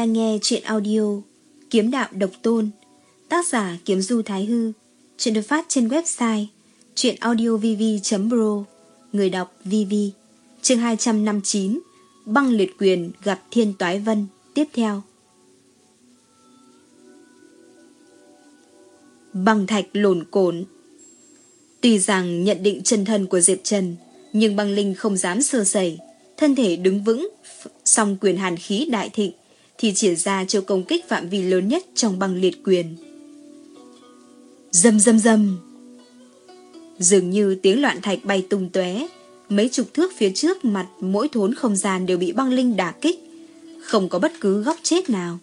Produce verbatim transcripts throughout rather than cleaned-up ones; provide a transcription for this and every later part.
đang nghe truyện audio Kiếm Đạo Độc Tôn, tác giả Kiếm Du Thái Hư. Truyện được phát trên website truyệnaudiovv chấm pro. Người đọc vv. Chương hai trăm năm mươi chín, Băng Liệt Quyền gặp Thiên Toái Vân. Tiếp theo. Băng thạch lồn cồn. Tuy rằng nhận định chân thân của Diệp Trần, nhưng băng linh không dám sơ sẩy, thân thể đứng vững, song quyền hàn khí đại thịnh thì triển ra chiêu công kích phạm vi lớn nhất trong băng liệt quyền. Rầm rầm rầm. Dường như tiếng loạn thạch bay tung tóe, mấy chục thước phía trước mặt mỗi thốn không gian đều bị băng linh đả kích, không có bất cứ góc chết nào.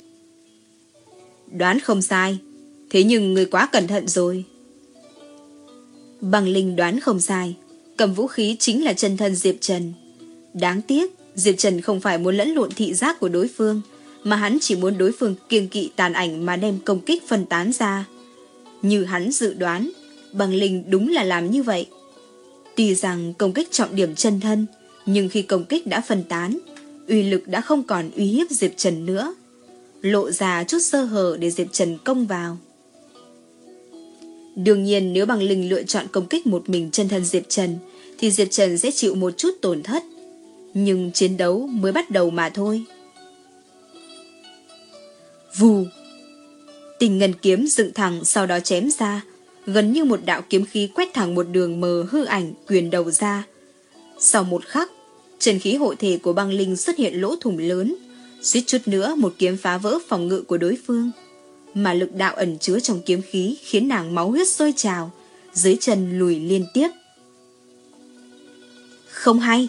Đoán không sai, thế nhưng người quá cẩn thận rồi. Băng linh đoán không sai, cầm vũ khí chính là chân thân Diệp Trần. Đáng tiếc, Diệp Trần không phải muốn lẫn lộn thị giác của đối phương, mà hắn chỉ muốn đối phương kiêng kỵ tàn ảnh mà đem công kích phân tán ra. Như hắn dự đoán, băng linh đúng là làm như vậy. Tuy rằng công kích trọng điểm chân thân, nhưng khi công kích đã phân tán, uy lực đã không còn uy hiếp Diệp Trần nữa, lộ ra chút sơ hở để Diệp Trần công vào. Đương nhiên nếu băng linh lựa chọn công kích một mình chân thân Diệp Trần, thì Diệp Trần sẽ chịu một chút tổn thất. Nhưng chiến đấu mới bắt đầu mà thôi. Vù. Tình ngân kiếm dựng thẳng, sau đó chém ra, gần như một đạo kiếm khí quét thẳng một đường mờ hư ảnh quyền đầu ra. Sau một khắc, chân khí hộ thể của băng linh xuất hiện lỗ thủng lớn, suýt chút nữa một kiếm phá vỡ phòng ngự của đối phương. Mà lực đạo ẩn chứa trong kiếm khí khiến nàng máu huyết sôi trào, dưới chân lùi liên tiếp. Không hay.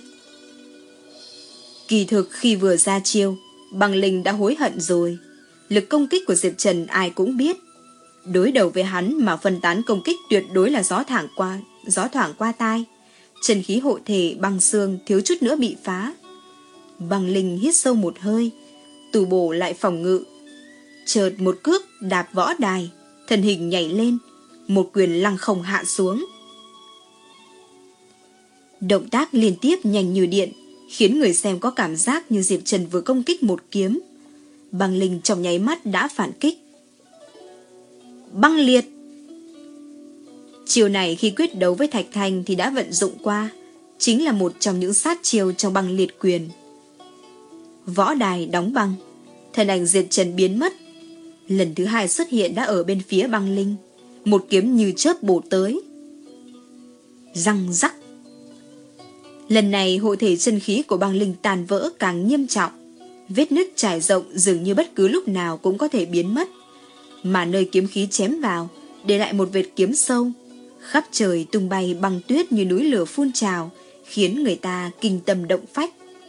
Kỳ thực khi vừa ra chiêu, băng linh đã hối hận rồi. Lực công kích của Diệp Trần ai cũng biết. Đối đầu với hắn mà phân tán công kích tuyệt đối là gió thoảng qua, gió thoảng qua tai. Chân khí hộ thể băng xương thiếu chút nữa bị phá. Băng linh hít sâu một hơi, tù bổ lại phòng ngự. Chợt một cước đạp võ đài, thân hình nhảy lên, một quyền lăng không hạ xuống. Động tác liên tiếp nhanh như điện, khiến người xem có cảm giác như Diệp Trần vừa công kích một kiếm. Băng linh trong nháy mắt đã phản kích. Băng liệt. Chiều này khi quyết đấu với Thạch Thanh thì đã vận dụng qua, chính là một trong những sát chiêu trong băng liệt quyền. Võ đài đóng băng, thân ảnh Diệp Trần biến mất. Lần thứ hai xuất hiện đã ở bên phía băng linh, một kiếm như chớp bổ tới. Răng rắc. Lần này hộ thể chân khí của băng linh tàn vỡ càng nghiêm trọng, vết nứt trải rộng dường như bất cứ lúc nào cũng có thể biến mất, mà nơi kiếm khí chém vào để lại một vệt kiếm sâu, khắp trời tung bay băng tuyết như núi lửa phun trào, khiến người ta kinh tâm động phách.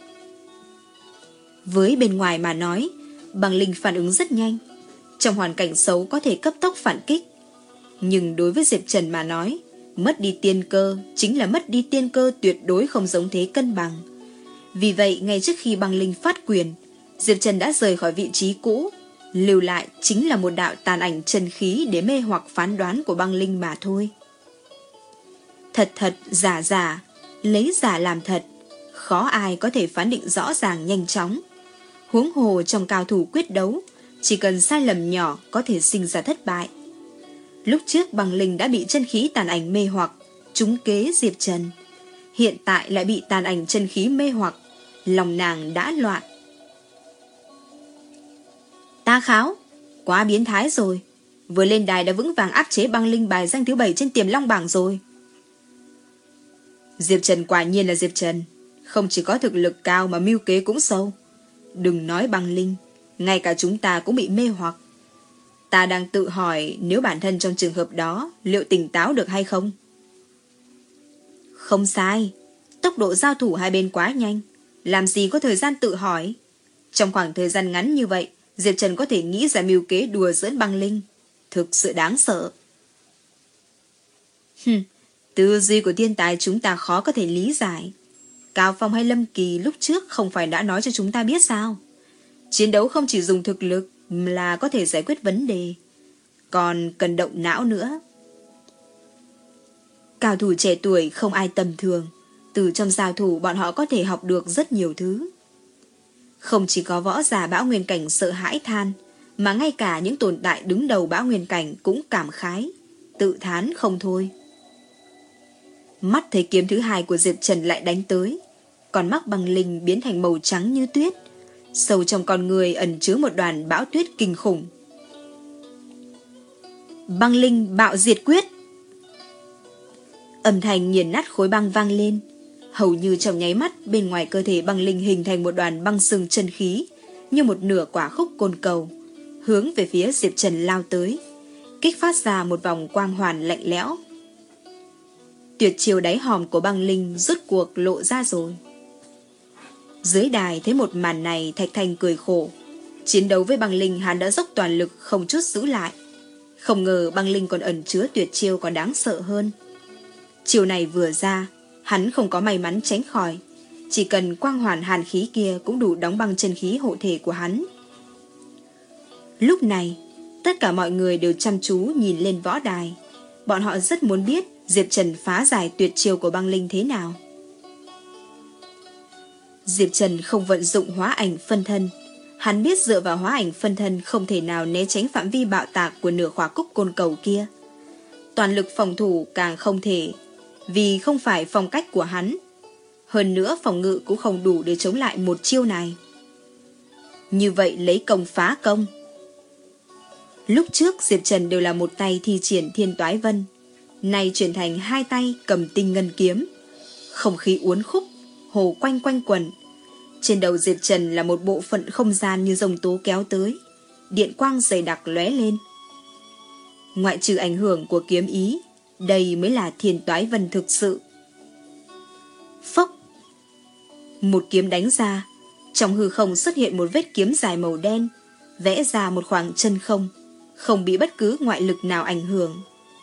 Với bên ngoài mà nói, băng linh phản ứng rất nhanh, trong hoàn cảnh xấu có thể cấp tốc phản kích, nhưng đối với Diệp Trần mà nói, mất đi tiên cơ chính là mất đi tiên cơ tuyệt đối không giống thế cân bằng. Vì vậy ngay trước khi băng linh phát quyền, Diệp Trần đã rời khỏi vị trí cũ, lưu lại chính là một đạo tàn ảnh chân khí để mê hoặc phán đoán của băng linh mà thôi. Thật thật giả giả, lấy giả làm thật, khó ai có thể phán định rõ ràng nhanh chóng. Huống hồ trong cao thủ quyết đấu, chỉ cần sai lầm nhỏ có thể sinh ra thất bại. Lúc trước băng linh đã bị chân khí tàn ảnh mê hoặc, trúng kế Diệp Trần. Hiện tại lại bị tàn ảnh chân khí mê hoặc, lòng nàng đã loạn. Ta kháo, quá biến thái rồi. Vừa lên đài đã vững vàng áp chế băng linh bài danh thứ bảy trên Tiềm Long bảng rồi. Diệp Trần quả nhiên là Diệp Trần, không chỉ có thực lực cao mà mưu kế cũng sâu. Đừng nói băng linh, ngay cả chúng ta cũng bị mê hoặc. Ta đang tự hỏi nếu bản thân trong trường hợp đó liệu tỉnh táo được hay không? Không sai, tốc độ giao thủ hai bên quá nhanh, làm gì có thời gian tự hỏi. Trong khoảng thời gian ngắn như vậy, Diệp Trần có thể nghĩ ra mưu kế đùa giỡn băng linh, thực sự đáng sợ. Hừm, tư duy của thiên tài chúng ta khó có thể lý giải. Cao Phong hay Lâm Kỳ lúc trước không phải đã nói cho chúng ta biết sao? Chiến đấu không chỉ dùng thực lực là có thể giải quyết vấn đề, còn cần động não nữa. Cao thủ trẻ tuổi không ai tầm thường, từ trong giao thủ bọn họ có thể học được rất nhiều thứ. Không chỉ có võ giả Bão Nguyên Cảnh sợ hãi than, mà ngay cả những tồn tại đứng đầu Bão Nguyên Cảnh cũng cảm khái, tự thán không thôi. Mắt thấy kiếm thứ hai của Diệp Trần lại đánh tới, con mắt băng linh biến thành màu trắng như tuyết, sâu trong con người ẩn chứa một đoàn bão tuyết kinh khủng. Băng linh bạo diệt quyết. Âm thanh nghiền nát khối băng vang lên, hầu như trong nháy mắt bên ngoài cơ thể băng linh hình thành một đoàn băng sừng chân khí, như một nửa quả khúc côn cầu, hướng về phía Diệp Trần lao tới, kích phát ra một vòng quang hoàn lạnh lẽo. Tuyệt chiêu đáy hòm của băng linh rốt cuộc lộ ra rồi. Dưới đài thấy một màn này, Thạch Thanh cười khổ. Chiến đấu với băng linh hắn đã dốc toàn lực không chút giữ lại. Không ngờ băng linh còn ẩn chứa tuyệt chiêu còn đáng sợ hơn. Chiêu này vừa ra, hắn không có may mắn tránh khỏi. Chỉ cần quang hoàn hàn khí kia cũng đủ đóng băng chân khí hộ thể của hắn. Lúc này, tất cả mọi người đều chăm chú nhìn lên võ đài. Bọn họ rất muốn biết Diệp Trần phá giải tuyệt chiêu của băng linh thế nào. Diệp Trần không vận dụng hóa ảnh phân thân. Hắn biết dựa vào hóa ảnh phân thân không thể nào né tránh phạm vi bạo tạc của nửa khóa cúc côn cầu kia. Toàn lực phòng thủ càng không thể, vì không phải phong cách của hắn. Hơn nữa phòng ngự cũng không đủ để chống lại một chiêu này. Như vậy lấy công phá công. Lúc trước Diệp Trần đều là một tay thi triển Thiên Toái Vân, nay chuyển thành hai tay cầm Tinh Ngân Kiếm. Không khí uốn khúc, hồ quanh quanh quẩn. Trên đầu Diệp Trần là một bộ phận không gian như rồng tố kéo tới, điện quang dày đặc lóe lên. Ngoại trừ ảnh hưởng của kiếm ý, đây mới là Thiên Toái Vân thực sự. Phốc! Một kiếm đánh ra, trong hư không xuất hiện một vết kiếm dài màu đen, vẽ ra một khoảng chân không, không bị bất cứ ngoại lực nào ảnh hưởng.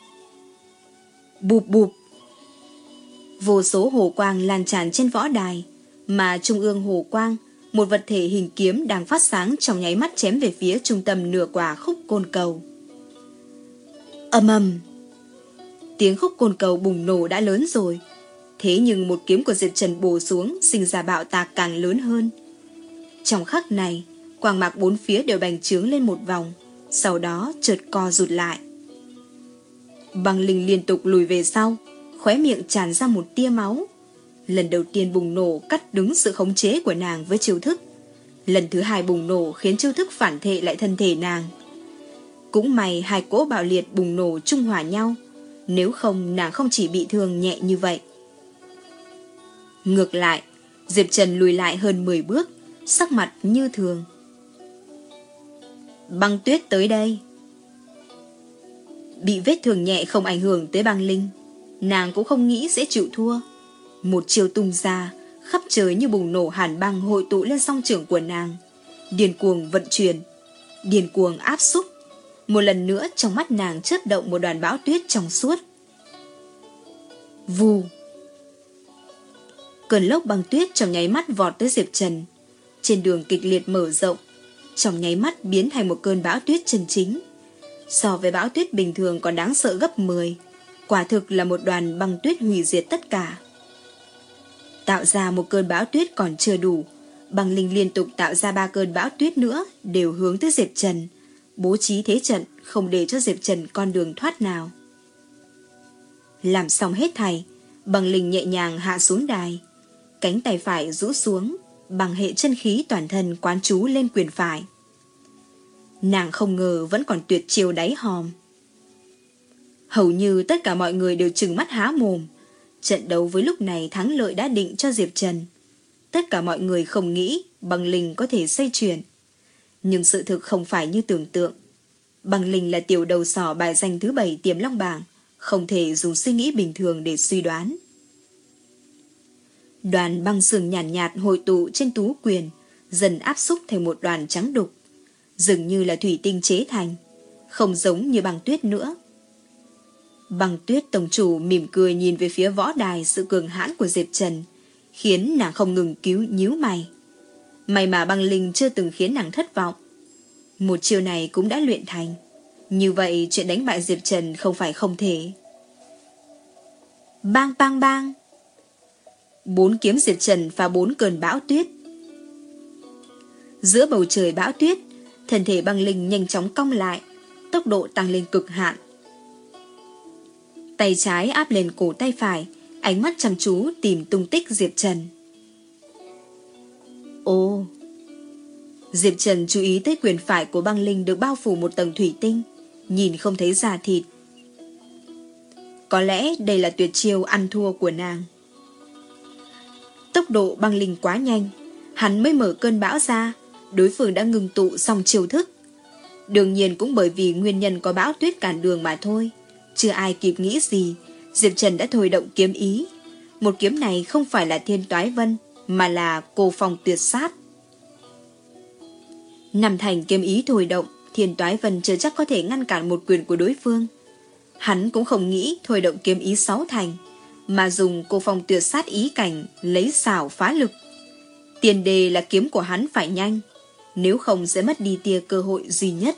Bụp bụp! Vô số hồ quang lan tràn trên võ đài, mà trung ương hồ quang, một vật thể hình kiếm đang phát sáng trong nháy mắt chém về phía trung tâm nửa quả khúc côn cầu. Ầm ầm! Tiếng khúc côn cầu bùng nổ đã lớn rồi, thế nhưng một kiếm của Diệp Trần bổ xuống sinh ra bạo tạc càng lớn hơn. Trong khắc này, quang mạc bốn phía đều bành trướng lên một vòng, sau đó chợt co rụt lại. Băng linh liên tục lùi về sau, khóe miệng tràn ra một tia máu. Lần đầu tiên bùng nổ cắt đứng sự khống chế của nàng với chiêu thức. Lần thứ hai bùng nổ khiến chiêu thức phản thệ lại thân thể nàng. Cũng may hai cỗ bạo liệt bùng nổ trung hòa nhau, nếu không nàng không chỉ bị thương nhẹ như vậy. Ngược lại, Diệp Trần lùi lại hơn mười bước, sắc mặt như thường. Băng Tuyết tới đây. Bị vết thương nhẹ không ảnh hưởng tới băng linh, nàng cũng không nghĩ sẽ chịu thua. Một chiêu tung ra, khắp trời như bùng nổ hàn băng hội tụ lên song trưởng của nàng, điên cuồng vận chuyển, điên cuồng áp xúc. Một lần nữa trong mắt nàng chớp động một đoàn bão tuyết trong suốt. Vù! Cơn lốc băng tuyết trong nháy mắt vọt tới Diệp Trần, trên đường kịch liệt mở rộng, trong nháy mắt biến thành một cơn bão tuyết chân chính. So với bão tuyết bình thường còn đáng sợ gấp mười, quả thực là một đoàn băng tuyết hủy diệt tất cả. Tạo ra một cơn bão tuyết còn chưa đủ, băng linh liên tục tạo ra ba cơn bão tuyết nữa, đều hướng tới Diệp Trần, bố trí thế trận không để cho Diệp Trần con đường thoát nào. Làm xong hết thảy, băng linh nhẹ nhàng hạ xuống đài, cánh tay phải rũ xuống, bằng hệ chân khí toàn thân quán chú lên quyền phải. Nàng không ngờ vẫn còn tuyệt chiêu đáy hòm. Hầu như tất cả mọi người đều trừng mắt há mồm. Trận đấu với lúc này thắng lợi đã định cho Diệp Trần. Tất cả mọi người không nghĩ băng linh có thể xoay chuyển. Nhưng sự thực không phải như tưởng tượng. Băng linh là tiểu đầu sỏ bài danh thứ bảy Tiềm Long bảng, không thể dùng suy nghĩ bình thường để suy đoán. Đoàn băng sừng nhàn nhạt, nhạt hội tụ trên tú quyền, dần áp xúc thành một đoàn trắng đục, dường như là thủy tinh chế thành, không giống như băng tuyết nữa. Băng Tuyết tổng chủ mỉm cười nhìn về phía võ đài sự cường hãn của Diệp Trần, khiến nàng không ngừng cứu nhíu mày. May mà băng linh chưa từng khiến nàng thất vọng. Một chiêu này cũng đã luyện thành, như vậy chuyện đánh bại Diệp Trần không phải không thể. Bang bang bang! Bốn kiếm Diệp Trần phá bốn cơn bão tuyết. Giữa bầu trời bão tuyết, thân thể băng linh nhanh chóng cong lại, tốc độ tăng lên cực hạn. Tay trái áp lên cổ tay phải, ánh mắt chăm chú tìm tung tích Diệp Trần. Ồ! Diệp Trần chú ý tới quyền phải của băng linh được bao phủ một tầng thủy tinh, nhìn không thấy da thịt. Có lẽ đây là tuyệt chiêu ăn thua của nàng. Tốc độ băng linh quá nhanh, hắn mới mở cơn bão ra, đối phương đã ngừng tụ xong chiêu thức. Đương nhiên cũng bởi vì nguyên nhân có bão tuyết cản đường mà thôi. Chưa ai kịp nghĩ gì, Diệp Trần đã thôi động kiếm ý. Một kiếm này không phải là Thiên Toái Vân, mà là Cô Phong Tuyệt Sát. Nằm thành kiếm ý thôi động, Thiên Toái Vân chưa chắc có thể ngăn cản một quyền của đối phương. Hắn cũng không nghĩ thôi động kiếm ý sáu thành, mà dùng Cô Phong Tuyệt Sát ý cảnh lấy xảo phá lực. Tiền đề là kiếm của hắn phải nhanh, nếu không sẽ mất đi tia cơ hội duy nhất.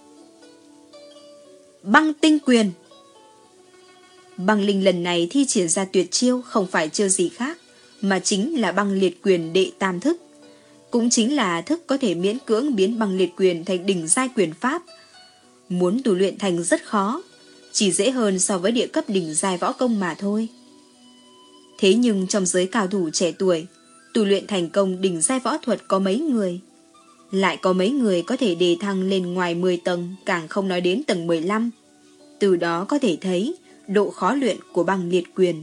Băng tinh quyền. Băng linh lần này thi triển ra tuyệt chiêu không phải chiêu gì khác, mà chính là băng liệt quyền đệ tam thức. Cũng chính là thức có thể miễn cưỡng biến băng liệt quyền thành đỉnh giai quyền pháp. Muốn tu luyện thành rất khó, chỉ dễ hơn so với địa cấp đỉnh giai võ công mà thôi. Thế nhưng trong giới cao thủ trẻ tuổi, tu luyện thành công đỉnh giai võ thuật có mấy người. Lại có mấy người có thể đề thăng lên ngoài mười tầng, càng không nói đến tầng mười lăm. Từ đó có thể thấy độ khó luyện của băng liệt quyền.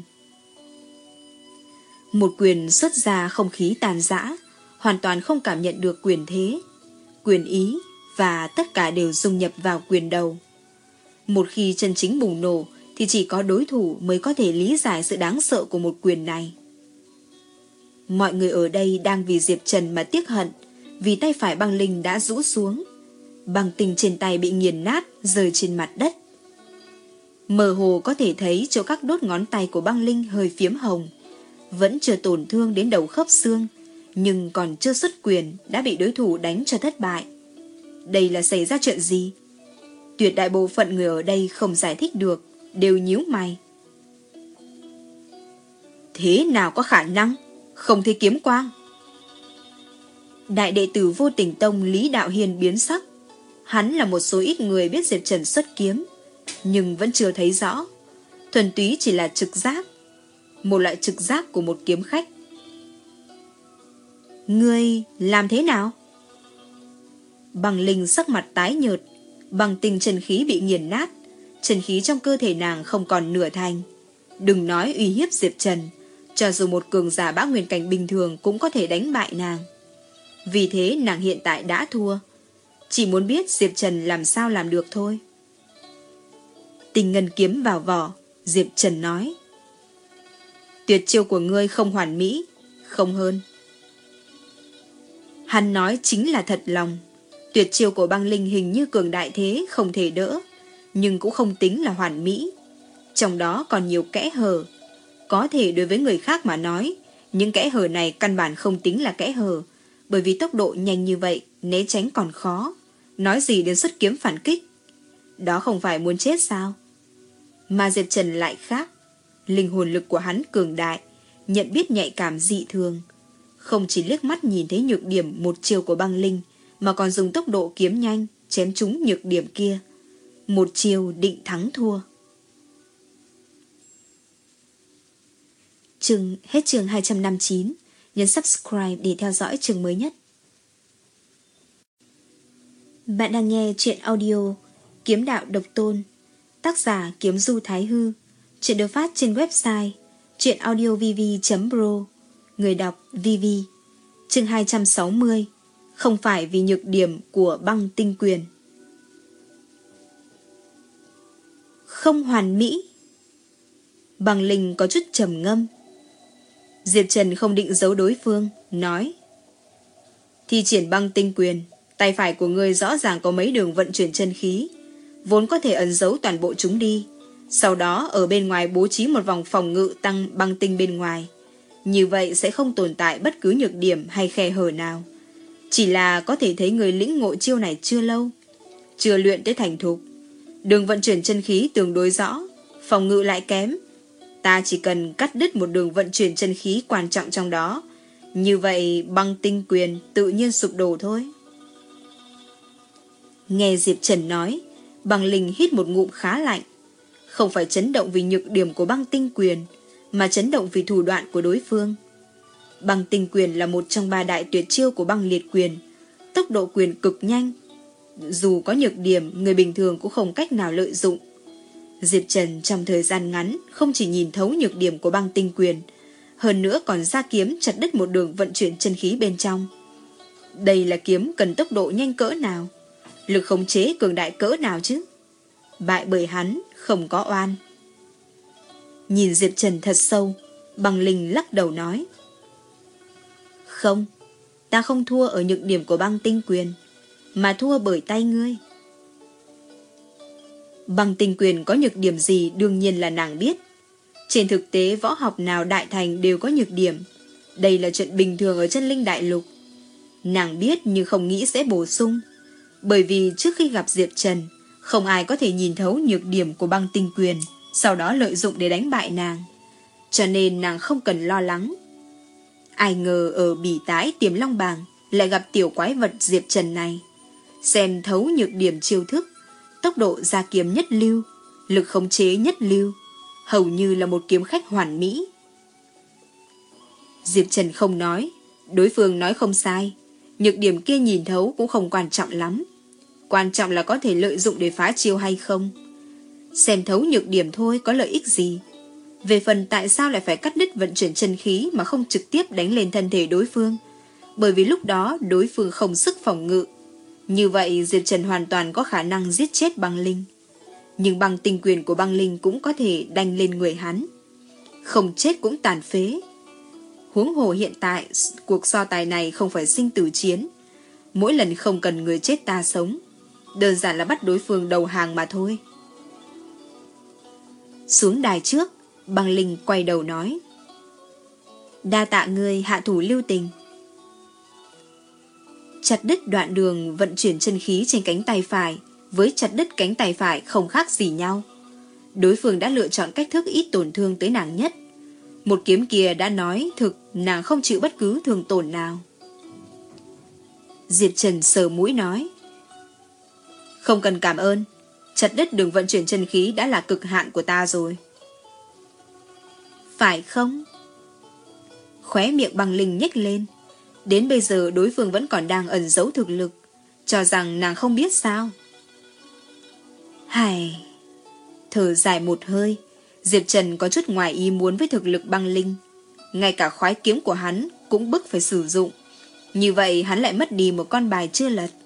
Một quyền xuất ra không khí tàn rã, hoàn toàn không cảm nhận được quyền thế, quyền ý, và tất cả đều dung nhập vào quyền đầu. Một khi chân chính bùng nổ thì chỉ có đối thủ mới có thể lý giải sự đáng sợ của một quyền này. Mọi người ở đây đang vì Diệp Trần mà tiếc hận, vì tay phải băng linh đã rũ xuống. Băng tinh trên tay bị nghiền nát, rơi trên mặt đất. Mơ hồ có thể thấy chỗ các đốt ngón tay của băng linh hơi phiếm hồng. Vẫn chưa tổn thương đến đầu khớp xương, nhưng còn chưa xuất quyền đã bị đối thủ đánh cho thất bại. Đây là xảy ra chuyện gì? Tuyệt đại bộ phận người ở đây không giải thích được, đều nhíu mày. Thế nào có khả năng? Không thấy kiếm quang. Đại đệ tử Vô Tình Tông Lý Đạo Hiền biến sắc. Hắn là một số ít người biết Diệp Trần xuất kiếm, nhưng vẫn chưa thấy rõ. Thuần túy chỉ là trực giác, một loại trực giác của một kiếm khách. Ngươi làm thế nào? Băng linh sắc mặt tái nhợt, băng tinh chân khí bị nghiền nát, chân khí trong cơ thể nàng không còn nửa thành. Đừng nói uy hiếp Diệp Trần, cho dù một cường giả bá nguyên cảnh bình thường cũng có thể đánh bại nàng. Vì thế nàng hiện tại đã thua, chỉ muốn biết Diệp Trần làm sao làm được thôi. Tình ngân kiếm vào vỏ, Diệp Trần nói: Tuyệt chiêu của ngươi không hoàn mỹ, không hơn. Hắn nói chính là thật lòng. Tuyệt chiêu của băng linh hình như cường đại thế, không thể đỡ, nhưng cũng không tính là hoàn mỹ. Trong đó còn nhiều kẽ hở. Có thể đối với người khác mà nói, những kẽ hở này căn bản không tính là kẽ hở, bởi vì tốc độ nhanh như vậy, né tránh còn khó, nói gì đến xuất kiếm phản kích. Đó không phải muốn chết sao? Mà Diệp Trần lại khác. Linh hồn lực của hắn cường đại, nhận biết nhạy cảm dị thường. Không chỉ liếc mắt nhìn thấy nhược điểm một chiều của băng linh, mà còn dùng tốc độ kiếm nhanh chém trúng nhược điểm kia. Một chiều định thắng thua. Chương hết chương hai trăm năm mươi chín. Nhấn subscribe để theo dõi chương mới nhất. Bạn đang nghe truyện audio Kiếm Đạo Độc Tôn, tác giả Kiếm Du Thái Hư. Truyện được phát trên website truyệnaudiovv chấm pro. Người đọc vê vê. Chương hai trăm sáu mươi. Không phải vì nhược điểm của băng tinh quyền. Không hoàn mỹ. Băng linh có chút trầm ngâm. Diệp Trần không định giấu đối phương, nói: Thi triển băng tinh quyền, tay phải của ngươi rõ ràng có mấy đường vận chuyển chân khí, vốn có thể ẩn giấu toàn bộ chúng đi. Sau đó ở bên ngoài bố trí một vòng phòng ngự tăng băng tinh bên ngoài. Như vậy sẽ không tồn tại bất cứ nhược điểm hay khe hở nào. Chỉ là có thể thấy người lĩnh ngộ chiêu này chưa lâu, chưa luyện tới thành thục. Đường vận chuyển chân khí tương đối rõ, phòng ngự lại kém. Ta chỉ cần cắt đứt một đường vận chuyển chân khí quan trọng trong đó, Như vậy băng tinh quyền tự nhiên sụp đổ thôi. Nghe Diệp Trần nói, Băng Linh hít một ngụm khá lạnh. Không phải chấn động vì nhược điểm của băng tinh quyền, mà chấn động vì thủ đoạn của đối phương. Băng tinh quyền là một trong ba đại tuyệt chiêu của băng liệt quyền, tốc độ quyền cực nhanh. Dù có nhược điểm, người bình thường cũng không cách nào lợi dụng. Diệp Trần trong thời gian ngắn không chỉ nhìn thấu nhược điểm của băng tinh quyền, hơn nữa còn ra kiếm chặt đứt một đường vận chuyển chân khí bên trong. Đây là kiếm cần tốc độ nhanh cỡ nào, lực khống chế cường đại cỡ nào chứ? Bại bởi hắn không có oan. Nhìn Diệp Trần thật sâu, Băng Linh lắc đầu nói: Không, ta không thua ở nhược điểm của băng tinh quyền, mà thua bởi tay ngươi. Băng tinh quyền có nhược điểm gì đương nhiên là nàng biết. Trên thực tế võ học nào đại thành đều có nhược điểm. Đây là chuyện bình thường ở chân linh đại lục. Nàng biết nhưng không nghĩ sẽ bổ sung. Bởi vì trước khi gặp Diệp Trần, không ai có thể nhìn thấu nhược điểm của băng tinh quyền, sau đó lợi dụng để đánh bại nàng. Cho nên nàng không cần lo lắng. Ai ngờ ở bỉ tái Tiềm Long Bảng lại gặp tiểu quái vật Diệp Trần này. Xem thấu nhược điểm chiêu thức, tốc độ ra kiếm nhất lưu, lực khống chế nhất lưu, hầu như là một kiếm khách hoàn mỹ. Diệp Trần không nói, đối phương nói không sai. Nhược điểm kia nhìn thấu cũng không quan trọng lắm. Quan trọng là có thể lợi dụng để phá chiêu hay không. Xem thấu nhược điểm thôi có lợi ích gì. Về phần tại sao lại phải cắt đứt vận chuyển chân khí mà không trực tiếp đánh lên thân thể đối phương, bởi vì lúc đó đối phương không sức phòng ngự. Như vậy Diệp Trần hoàn toàn có khả năng giết chết Băng Linh. Nhưng băng tinh quyền của Băng Linh cũng có thể đánh lên người hắn. Không chết cũng tàn phế. Huống hồ hiện tại cuộc so tài này không phải sinh tử chiến. Mỗi lần không cần người chết ta sống, đơn giản là bắt đối phương đầu hàng mà thôi. Xuống đài trước, Băng Linh quay đầu nói: Đa tạ ngươi hạ thủ lưu tình. Chặt đứt đoạn đường vận chuyển chân khí trên cánh tay phải với chặt đứt cánh tay phải không khác gì nhau. Đối phương đã lựa chọn cách thức ít tổn thương tới nàng nhất. Một kiếm kia đã nói thực nàng không chịu bất cứ thương tổn nào. Diệp Trần sờ mũi nói: Không cần cảm ơn, chặt đứt đường vận chuyển chân khí đã là cực hạn của ta rồi. Phải không? Khóe miệng Băng Linh nhếch lên. Đến bây giờ đối phương vẫn còn đang ẩn giấu thực lực, cho rằng nàng không biết sao. Hài, thở dài một hơi, Diệp Trần có chút ngoài ý muốn với thực lực Băng Linh. Ngay cả khoái kiếm của hắn cũng bức phải sử dụng. Như vậy hắn lại mất đi một con bài chưa lật.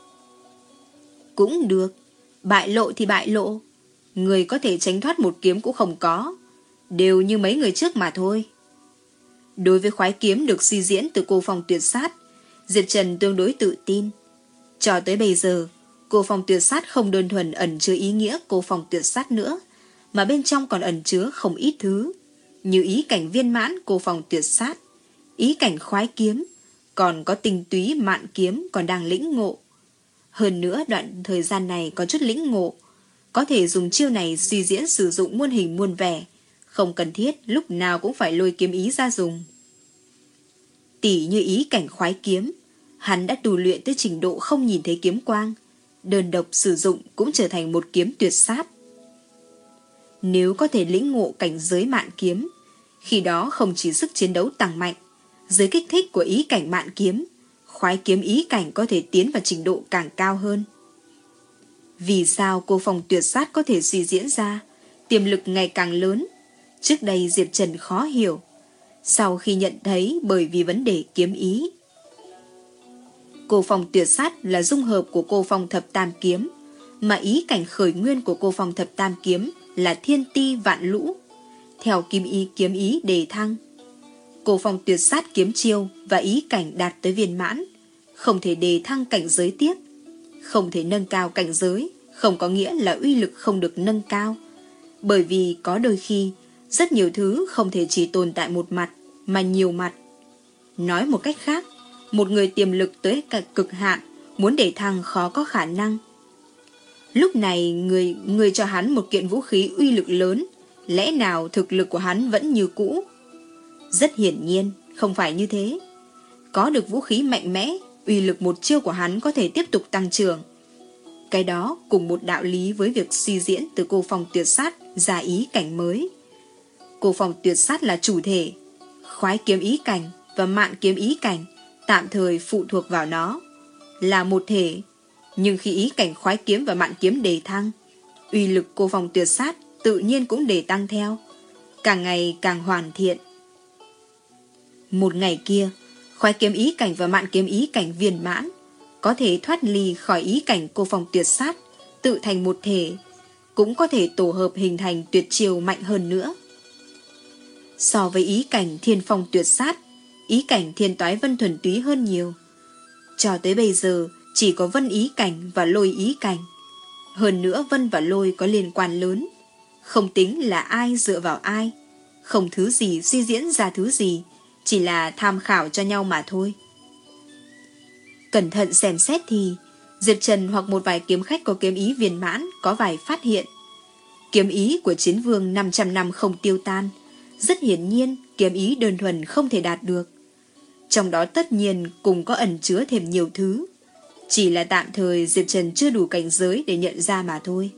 Cũng được, bại lộ thì bại lộ. Người có thể tránh thoát một kiếm cũng không có, đều như mấy người trước mà thôi. Đối với khoái kiếm được suy diễn từ Cô Phong Tuyệt Sát, Diệp Trần tương đối tự tin. Cho tới bây giờ, Cô Phong Tuyệt Sát không đơn thuần ẩn chứa ý nghĩa Cô Phong Tuyệt Sát nữa, mà bên trong còn ẩn chứa không ít thứ, như ý cảnh viên mãn Cô Phong Tuyệt Sát, ý cảnh khoái kiếm, còn có tinh túy mạn kiếm còn đang lĩnh ngộ. Hơn nữa đoạn thời gian này có chút lĩnh ngộ, có thể dùng chiêu này suy diễn sử dụng muôn hình muôn vẻ, không cần thiết lúc nào cũng phải lôi kiếm ý ra dùng. Tỉ như ý cảnh khoái kiếm, hắn đã tu luyện tới trình độ không nhìn thấy kiếm quang, đơn độc sử dụng cũng trở thành một kiếm tuyệt sát. Nếu có thể lĩnh ngộ cảnh giới mạn kiếm, khi đó không chỉ sức chiến đấu tăng mạnh, dưới kích thích của ý cảnh mạn kiếm, khoái kiếm ý cảnh có thể tiến vào trình độ càng cao hơn. Vì sao Cô Phong Tuyệt Sát có thể suy diễn ra, tiềm lực ngày càng lớn? Trước đây Diệp Trần khó hiểu, sau khi nhận thấy bởi vì vấn đề kiếm ý. Cô Phong Tuyệt Sát là dung hợp của Cô Phong Thập Tam Kiếm, mà ý cảnh khởi nguyên của Cô Phong Thập Tam Kiếm là thiên ti vạn lũ, theo kim ý kiếm ý đề thăng. Cô Phong Tuyệt Sát kiếm chiêu và ý cảnh đạt tới viên mãn, không thể đề thăng cảnh giới tiếp. Không thể nâng cao cảnh giới không có nghĩa là uy lực không được nâng cao, bởi vì có đôi khi rất nhiều thứ không thể chỉ tồn tại một mặt mà nhiều mặt. Nói một cách khác, một người tiềm lực tới cả cực hạn, muốn để thăng khó có khả năng. Lúc này người, người cho hắn một kiện vũ khí uy lực lớn, lẽ nào thực lực của hắn vẫn như cũ? Rất hiển nhiên không phải như thế. có được vũ khí mạnh mẽ, uy lực một chiêu của hắn có thể tiếp tục tăng trưởng. Cái đó cùng một đạo lý với việc suy diễn từ cô phòng tuyệt sát ra ý cảnh mới. Cô phòng tuyệt sát là chủ thể, khoái kiếm ý cảnh và mạn kiếm ý cảnh tạm thời phụ thuộc vào nó, là một thể. Nhưng khi ý cảnh khoái kiếm và mạn kiếm đề thăng, uy lực cô phòng tuyệt sát tự nhiên cũng đề tăng theo, càng ngày càng hoàn thiện. Một ngày kia, khoái kiếm ý cảnh và mạn kiếm ý cảnh viên mãn, có thể thoát ly khỏi ý cảnh cô phòng tuyệt sát, tự thành một thể, cũng có thể tổ hợp hình thành tuyệt chiêu mạnh hơn nữa. So với ý cảnh thiên phong tuyệt sát, ý cảnh thiên toái vân thuần túy hơn nhiều. Cho tới bây giờ, chỉ có vân ý cảnh và lôi ý cảnh. Hơn nữa vân và lôi có liên quan lớn, không tính là ai dựa vào ai, không thứ gì suy diễn ra thứ gì, chỉ là tham khảo cho nhau mà thôi. Cẩn thận xem xét thì Diệp Trần hoặc một vài kiếm khách có kiếm ý viên mãn có vài phát hiện. Kiếm ý của chiến vương năm trăm năm không tiêu tan, rất hiển nhiên kiếm ý đơn thuần không thể đạt được. Trong đó tất nhiên cũng có ẩn chứa thêm nhiều thứ, chỉ là tạm thời Diệp Trần chưa đủ cảnh giới để nhận ra mà thôi.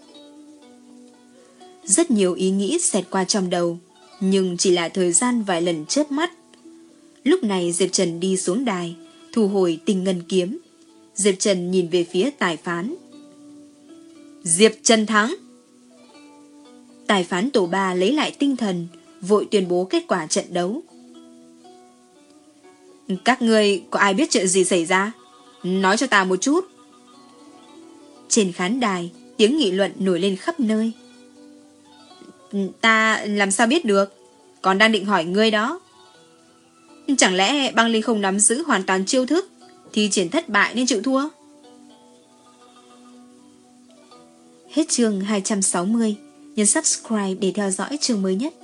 Rất nhiều ý nghĩ xẹt qua trong đầu, nhưng chỉ là thời gian vài lần chớp mắt. Lúc này Diệp Trần đi xuống đài, thu hồi tinh ngân kiếm. Diệp Trần nhìn về phía tài phán. Diệp Trần thắng. Tài phán tổ ba lấy lại tinh thần, vội tuyên bố kết quả trận đấu. Các ngươi có ai biết chuyện gì xảy ra? Nói cho ta một chút. Trên khán đài, tiếng nghị luận nổi lên khắp nơi. Ta làm sao biết được? Còn đang định hỏi ngươi đó. Chẳng lẽ băng linh không nắm giữ hoàn toàn chiêu thức, thì triển thất bại nên chịu thua? Hết chương hai trăm sáu mươi. Nhấn subscribe để theo dõi chương mới nhất.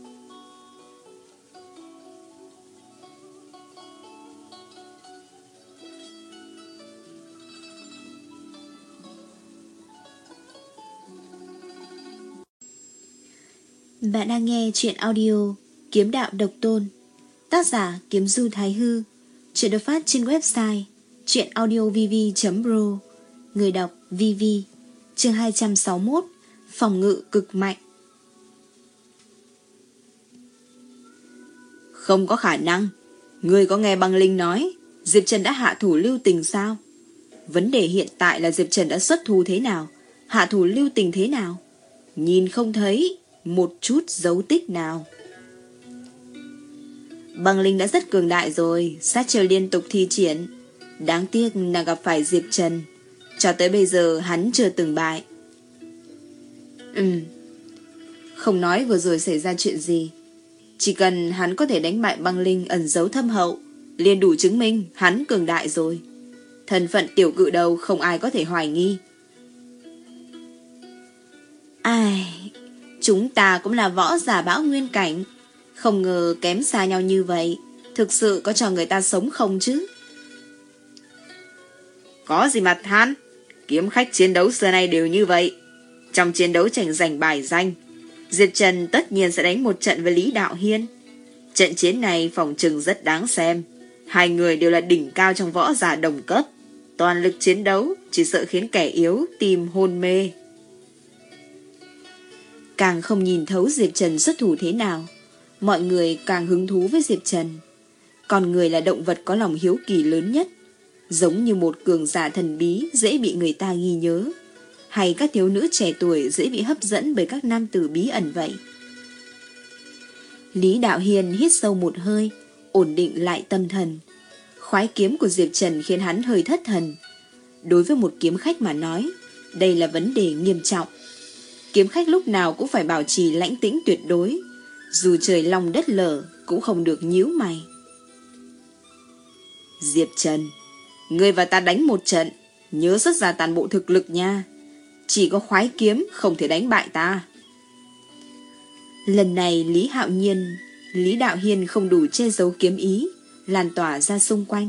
Bạn đang nghe chuyện audio Kiếm Đạo Độc Tôn, tác giả Kiếm Du Thái Hư. Chuyện được phát trên website chuyenaudiovv chấm pro. Người đọc vê vê. Chương hai trăm sáu mươi mốt. Phòng ngự cực mạnh. Không có khả năng. Ngươi có nghe băng linh nói Diệp Trần đã hạ thủ lưu tình sao? Vấn đề hiện tại là Diệp Trần đã xuất thủ thế nào, hạ thủ lưu tình thế nào? Nhìn không thấy một chút dấu tích nào. Băng linh đã rất cường đại rồi, sát chiêu liên tục thi triển. Đáng tiếc là gặp phải Diệp Trần. Cho tới bây giờ hắn chưa từng bại. Ừ. Không nói vừa rồi xảy ra chuyện gì, chỉ cần hắn có thể đánh bại băng linh ẩn giấu thâm hậu, liền đủ chứng minh hắn cường đại rồi. Thân phận tiểu cự đầu không ai có thể hoài nghi. Ai, chúng ta cũng là võ giả bão nguyên cảnh, không ngờ kém xa nhau như vậy. Thực sự có cho người ta sống không chứ? Có gì mà than, kiếm khách chiến đấu xưa nay đều như vậy. Trong chiến đấu tranh giành bài danh, Diệp Trần tất nhiên sẽ đánh một trận với Lý Đạo Hiên. Trận chiến này phòng trừng rất đáng xem. Hai người đều là đỉnh cao trong võ giả đồng cấp, toàn lực chiến đấu chỉ sợ khiến kẻ yếu tìm hôn mê. Càng không nhìn thấu Diệp Trần xuất thủ thế nào, mọi người càng hứng thú với Diệp Trần. Con người là động vật có lòng hiếu kỳ lớn nhất, giống như một cường giả thần bí dễ bị người ta ghi nhớ, hay các thiếu nữ trẻ tuổi dễ bị hấp dẫn bởi các nam tử bí ẩn vậy. Lý Đạo Hiên hít sâu một hơi, ổn định lại tâm thần. Khoái kiếm của Diệp Trần khiến hắn hơi thất thần. Đối với một kiếm khách mà nói, đây là vấn đề nghiêm trọng. Kiếm khách lúc nào cũng phải bảo trì lãnh tĩnh tuyệt đối, dù trời long đất lở cũng không được nhíu mày. Diệp Trần, ngươi và ta đánh một trận, nhớ xuất ra toàn bộ thực lực nha. Chỉ có khoái kiếm không thể đánh bại ta. Lần này Lý Hạo Nhiên, Lý Đạo Hiên không đủ che giấu kiếm ý, lan tỏa ra xung quanh.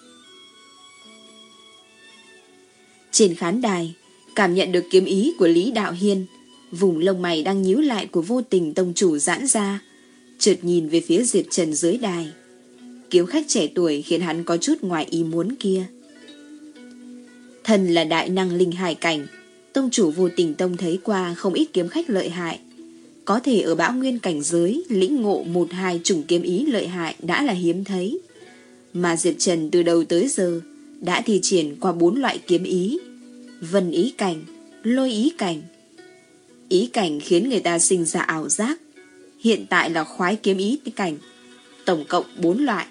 Trên khán đài, cảm nhận được kiếm ý của Lý Đạo Hiên, vùng lông mày đang nhíu lại của Vô Tình tông chủ giãn ra, chợt nhìn về phía Diệp Trần dưới đài. kiếm khách trẻ tuổi khiến hắn có chút ngoài ý muốn kia. Thần là đại năng linh hải cảnh, tông chủ Vô Tình Tông thấy qua không ít kiếm khách lợi hại. Có thể ở bão nguyên cảnh giới lĩnh ngộ một hai chủng kiếm ý lợi hại đã là hiếm thấy. Mà Diệp Trần từ đầu tới giờ đã thi triển qua bốn loại kiếm ý: vân ý cảnh, lôi ý cảnh. Ý cảnh khiến người ta sinh ra ảo giác. Hiện tại là khoái kiếm ý cảnh, tổng cộng bốn loại.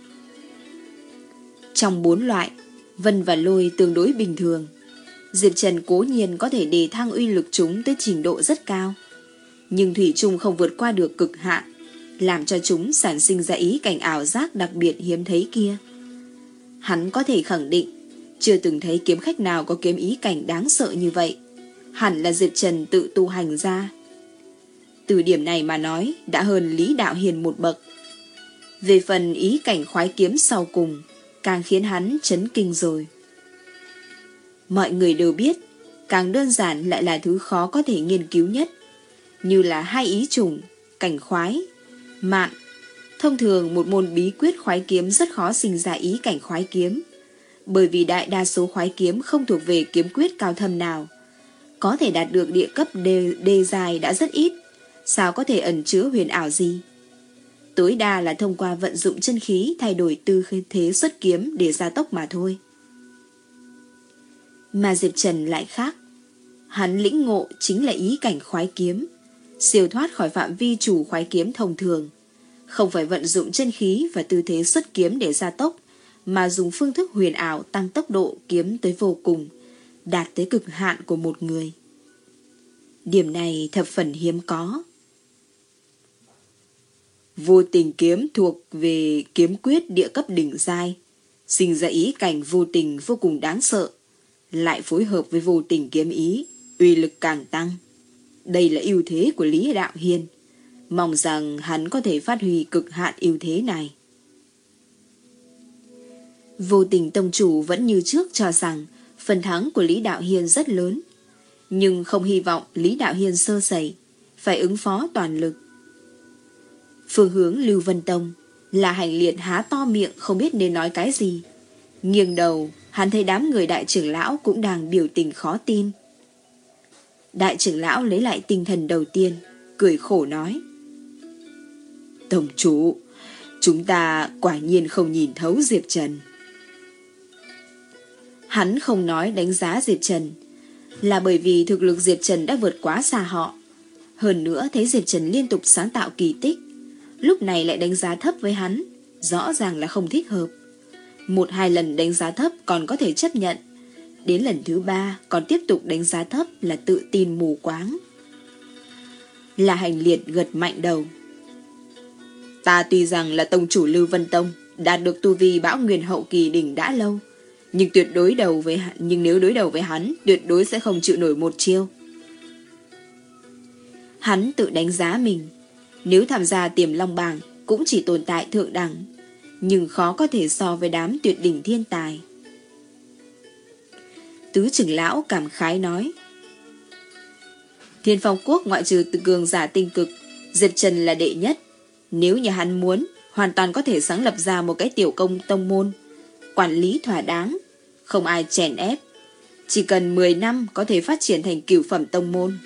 Trong bốn loại, vân và lôi tương đối bình thường. Diệp Trần cố nhiên có thể đề thăng uy lực chúng tới trình độ rất cao, nhưng thủy chung không vượt qua được cực hạn, làm cho chúng sản sinh ra ý cảnh ảo giác đặc biệt hiếm thấy kia. Hắn có thể khẳng định chưa từng thấy kiếm khách nào có kiếm ý cảnh đáng sợ như vậy. Hẳn là Diệp Trần tự tu hành ra. Từ điểm này mà nói đã hơn Lý Đạo Hiền một bậc. Về phần ý cảnh khoái kiếm sau cùng, càng khiến hắn chấn kinh rồi. Mọi người đều biết, càng đơn giản lại là thứ khó có thể nghiên cứu nhất, như là hai ý chủng, cảnh khoái, mạn. Thông thường một môn bí quyết khoái kiếm rất khó sinh ra ý cảnh khoái kiếm, bởi vì đại đa số khoái kiếm không thuộc về kiếm quyết cao thâm nào. Có thể đạt được địa cấp đề, đề dài đã rất ít, sao có thể ẩn chứa huyền ảo gì. Tối đa là thông qua vận dụng chân khí thay đổi tư thế xuất kiếm để gia tốc mà thôi. Mà Diệp Trần lại khác. Hắn lĩnh ngộ chính là ý cảnh khoái kiếm, siêu thoát khỏi phạm vi chủ khoái kiếm thông thường. Không phải vận dụng chân khí và tư thế xuất kiếm để gia tốc, mà dùng phương thức huyền ảo tăng tốc độ kiếm tới vô cùng, đạt tới cực hạn của một người. Điểm này thập phần hiếm có. Vô tình kiếm thuộc về kiếm quyết địa cấp đỉnh giai, sinh ra ý cảnh vô tình vô cùng đáng sợ, lại phối hợp với vô tình kiếm ý, uy lực càng tăng. Đây là ưu thế của Lý Đạo Hiên, mong rằng hắn có thể phát huy cực hạn ưu thế này. Vô Tình tông chủ vẫn như trước cho rằng phần thắng của Lý Đạo Hiên rất lớn, nhưng không hy vọng Lý Đạo Hiên sơ sẩy, phải ứng phó toàn lực. Phương hướng Lưu Vân Tông là Hành Liệt há to miệng không biết nên nói cái gì. Nghiêng đầu, hắn thấy đám người đại trưởng lão cũng đang biểu tình khó tin. Đại trưởng lão lấy lại tinh thần đầu tiên, cười khổ nói: Tông chủ, chúng ta quả nhiên không nhìn thấu Diệp Trần. Hắn không nói đánh giá Diệp Trần, là bởi vì thực lực Diệp Trần đã vượt quá xa họ. Hơn nữa thấy Diệp Trần liên tục sáng tạo kỳ tích, lúc này lại đánh giá thấp với hắn, rõ ràng là không thích hợp. Một hai lần đánh giá thấp còn có thể chấp nhận, đến lần thứ ba còn tiếp tục đánh giá thấp là tự tin mù quáng. Là Hành Liệt gật mạnh đầu: Ta tuy rằng là tông chủ Lưu Vân Tông, đạt được tu vi bão nguyên hậu kỳ đỉnh đã lâu, nhưng tuyệt đối đầu với hắn, nhưng nếu đối đầu với hắn, tuyệt đối sẽ không chịu nổi một chiêu. Hắn tự đánh giá mình, nếu tham gia Tiềm Long bảng cũng chỉ tồn tại thượng đẳng, nhưng khó có thể so với đám tuyệt đỉnh thiên tài. Tứ trưởng lão cảm khái nói: Thiên Phong Quốc ngoại trừ từ cường giả tinh cực, Diệp Trần là đệ nhất. Nếu như hắn muốn, hoàn toàn có thể sáng lập ra một cái tiểu công tông môn, quản lý thỏa đáng, không ai chèn ép. Chỉ cần mười năm có thể phát triển thành cửu phẩm tông môn.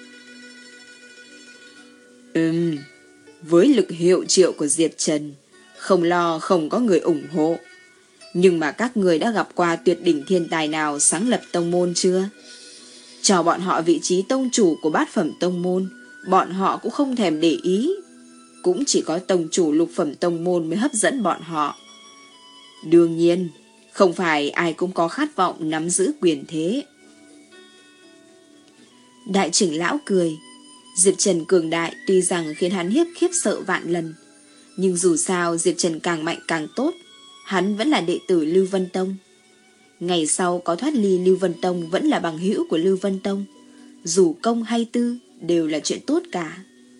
Ừm, với lực hiệu triệu của Diệp Trần, không lo không có người ủng hộ. Nhưng mà các người đã gặp qua tuyệt đỉnh thiên tài nào sáng lập tông môn chưa? Cho bọn họ vị trí tông chủ của bát phẩm tông môn, bọn họ cũng không thèm để ý. Cũng chỉ có tông chủ lục phẩm tông môn mới hấp dẫn bọn họ. Đương nhiên, không phải ai cũng có khát vọng nắm giữ quyền thế. Đại trưởng lão cười. Diệp Trần cường đại tuy rằng khiến hắn hiếp khiếp sợ vạn lần, nhưng dù sao Diệp Trần càng mạnh càng tốt. Hắn vẫn là đệ tử Lưu Vân Tông. Ngày sau có thoát ly Lưu Vân Tông vẫn là bằng hữu của Lưu Vân Tông. Dù công hay tư đều là chuyện tốt cả.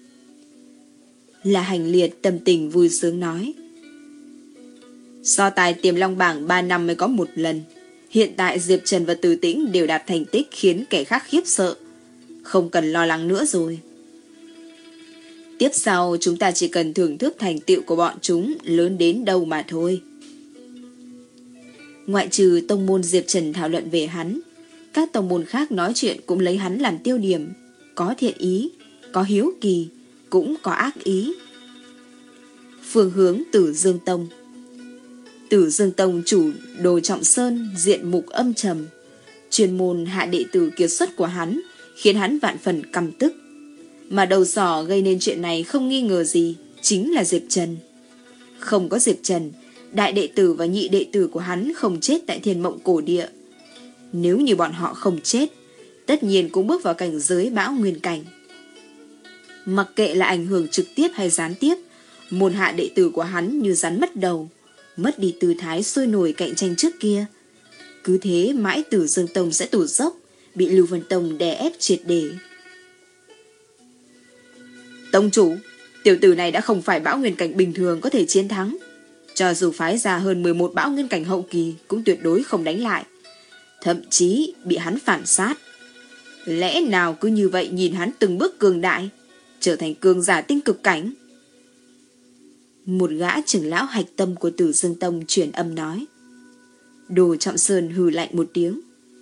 Là Hành Liệt tâm tình vui sướng nói: So tài Tiềm Long bảng ba năm mới có một lần. Hiện tại Diệp Trần và Từ Tĩnh đều đạt thành tích khiến kẻ khác khiếp sợ. Không cần lo lắng nữa rồi. Tiếp sau chúng ta chỉ cần thưởng thức thành tựu của bọn chúng lớn đến đâu mà thôi. Ngoại trừ tông môn Diệp Trần thảo luận về hắn, các tông môn khác nói chuyện cũng lấy hắn làm tiêu điểm, có thiện ý, có hiếu kỳ, cũng có ác ý. Phương hướng Tử Dương Tông. Tử Dương Tông chủ Đồ Trọng Sơn diện mục âm trầm, chuyên môn hạ đệ tử kiệt xuất của hắn khiến hắn vạn phần căm tức. Mà đầu sỏ gây nên chuyện này không nghi ngờ gì chính là Diệp Trần. Không có Diệp Trần, đại đệ tử và nhị đệ tử của hắn không chết tại Thiên Mộng Cổ Địa. Nếu như bọn họ không chết, tất nhiên cũng bước vào cảnh giới bão nguyên cảnh. Mặc kệ là ảnh hưởng trực tiếp hay gián tiếp, môn hạ đệ tử của hắn như rắn mất đầu, mất đi tư thái sôi nổi cạnh tranh trước kia. Cứ thế mãi Tử Dương Tông sẽ tụt dốc, bị Lưu Vân Tông đè ép triệt để. Tông chủ, tiểu tử này đã không phải bão nguyên cảnh bình thường có thể chiến thắng. Cho dù phái ra hơn mười một bão nguyên cảnh hậu kỳ cũng tuyệt đối không đánh lại. Thậm chí bị hắn phản sát. Lẽ nào cứ như vậy nhìn hắn từng bước cường đại, trở thành cường giả tinh cực cảnh? Một gã trưởng lão hạch tâm của Tử Dương Tông truyền âm nói. Đồ Trọng Sơn hừ lạnh một tiếng.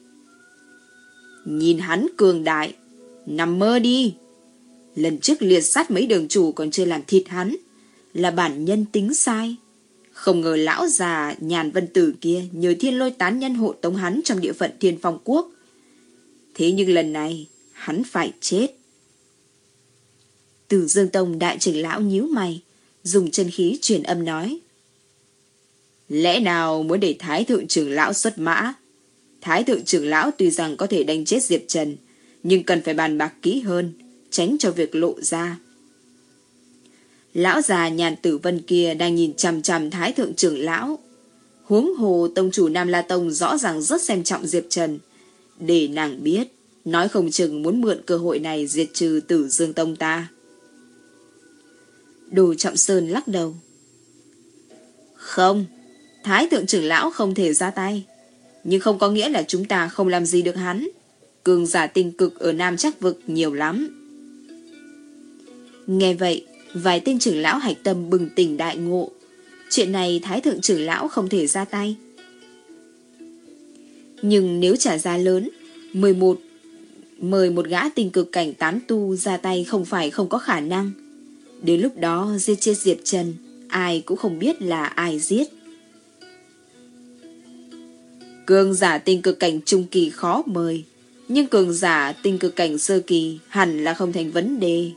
Nhìn hắn cường đại, nằm mơ đi. Lần trước liệt sát mấy đường chủ còn chưa làm thịt hắn, là bản nhân tính sai. Không ngờ lão già Nhàn Vân Tử kia nhờ Thiên Lôi tán nhân hộ tống hắn trong địa phận Thiên Phong Quốc. Thế nhưng lần này hắn phải chết. Tử Dương Tông đại trưởng lão nhíu mày, dùng chân khí truyền âm nói. Lẽ nào muốn để Thái Thượng trưởng lão xuất mã? Thái Thượng trưởng lão tuy rằng có thể đánh chết Diệp Trần, nhưng cần phải bàn bạc kỹ hơn, tránh cho việc lộ ra. Lão già Nhàn Tử Vân kia đang nhìn chằm chằm Thái Thượng trưởng lão. Huống hồ tông chủ Nam La Tông rõ ràng rất xem trọng Diệp Trần. Để nàng biết, nói không chừng muốn mượn cơ hội này diệt trừ Tử Dương Tông ta. Đồ Trọng Sơn lắc đầu. Không, Thái Thượng trưởng lão không thể ra tay, nhưng không có nghĩa là chúng ta không làm gì được hắn. Cường giả tinh cực ở Nam Trắc Vực nhiều lắm. Nghe vậy, vài tên trưởng lão hạch tâm bừng tỉnh đại ngộ. Chuyện này Thái Thượng trưởng lão không thể ra tay. Nhưng nếu trả giá lớn, mười một mời một gã tinh cực cảnh tán tu ra tay không phải không có khả năng. Đến lúc đó giết chết Diệp Trần, ai cũng không biết là ai giết. Cường giả tinh cực cảnh trung kỳ khó mời, nhưng cường giả tinh cực cảnh sơ kỳ hẳn là không thành vấn đề.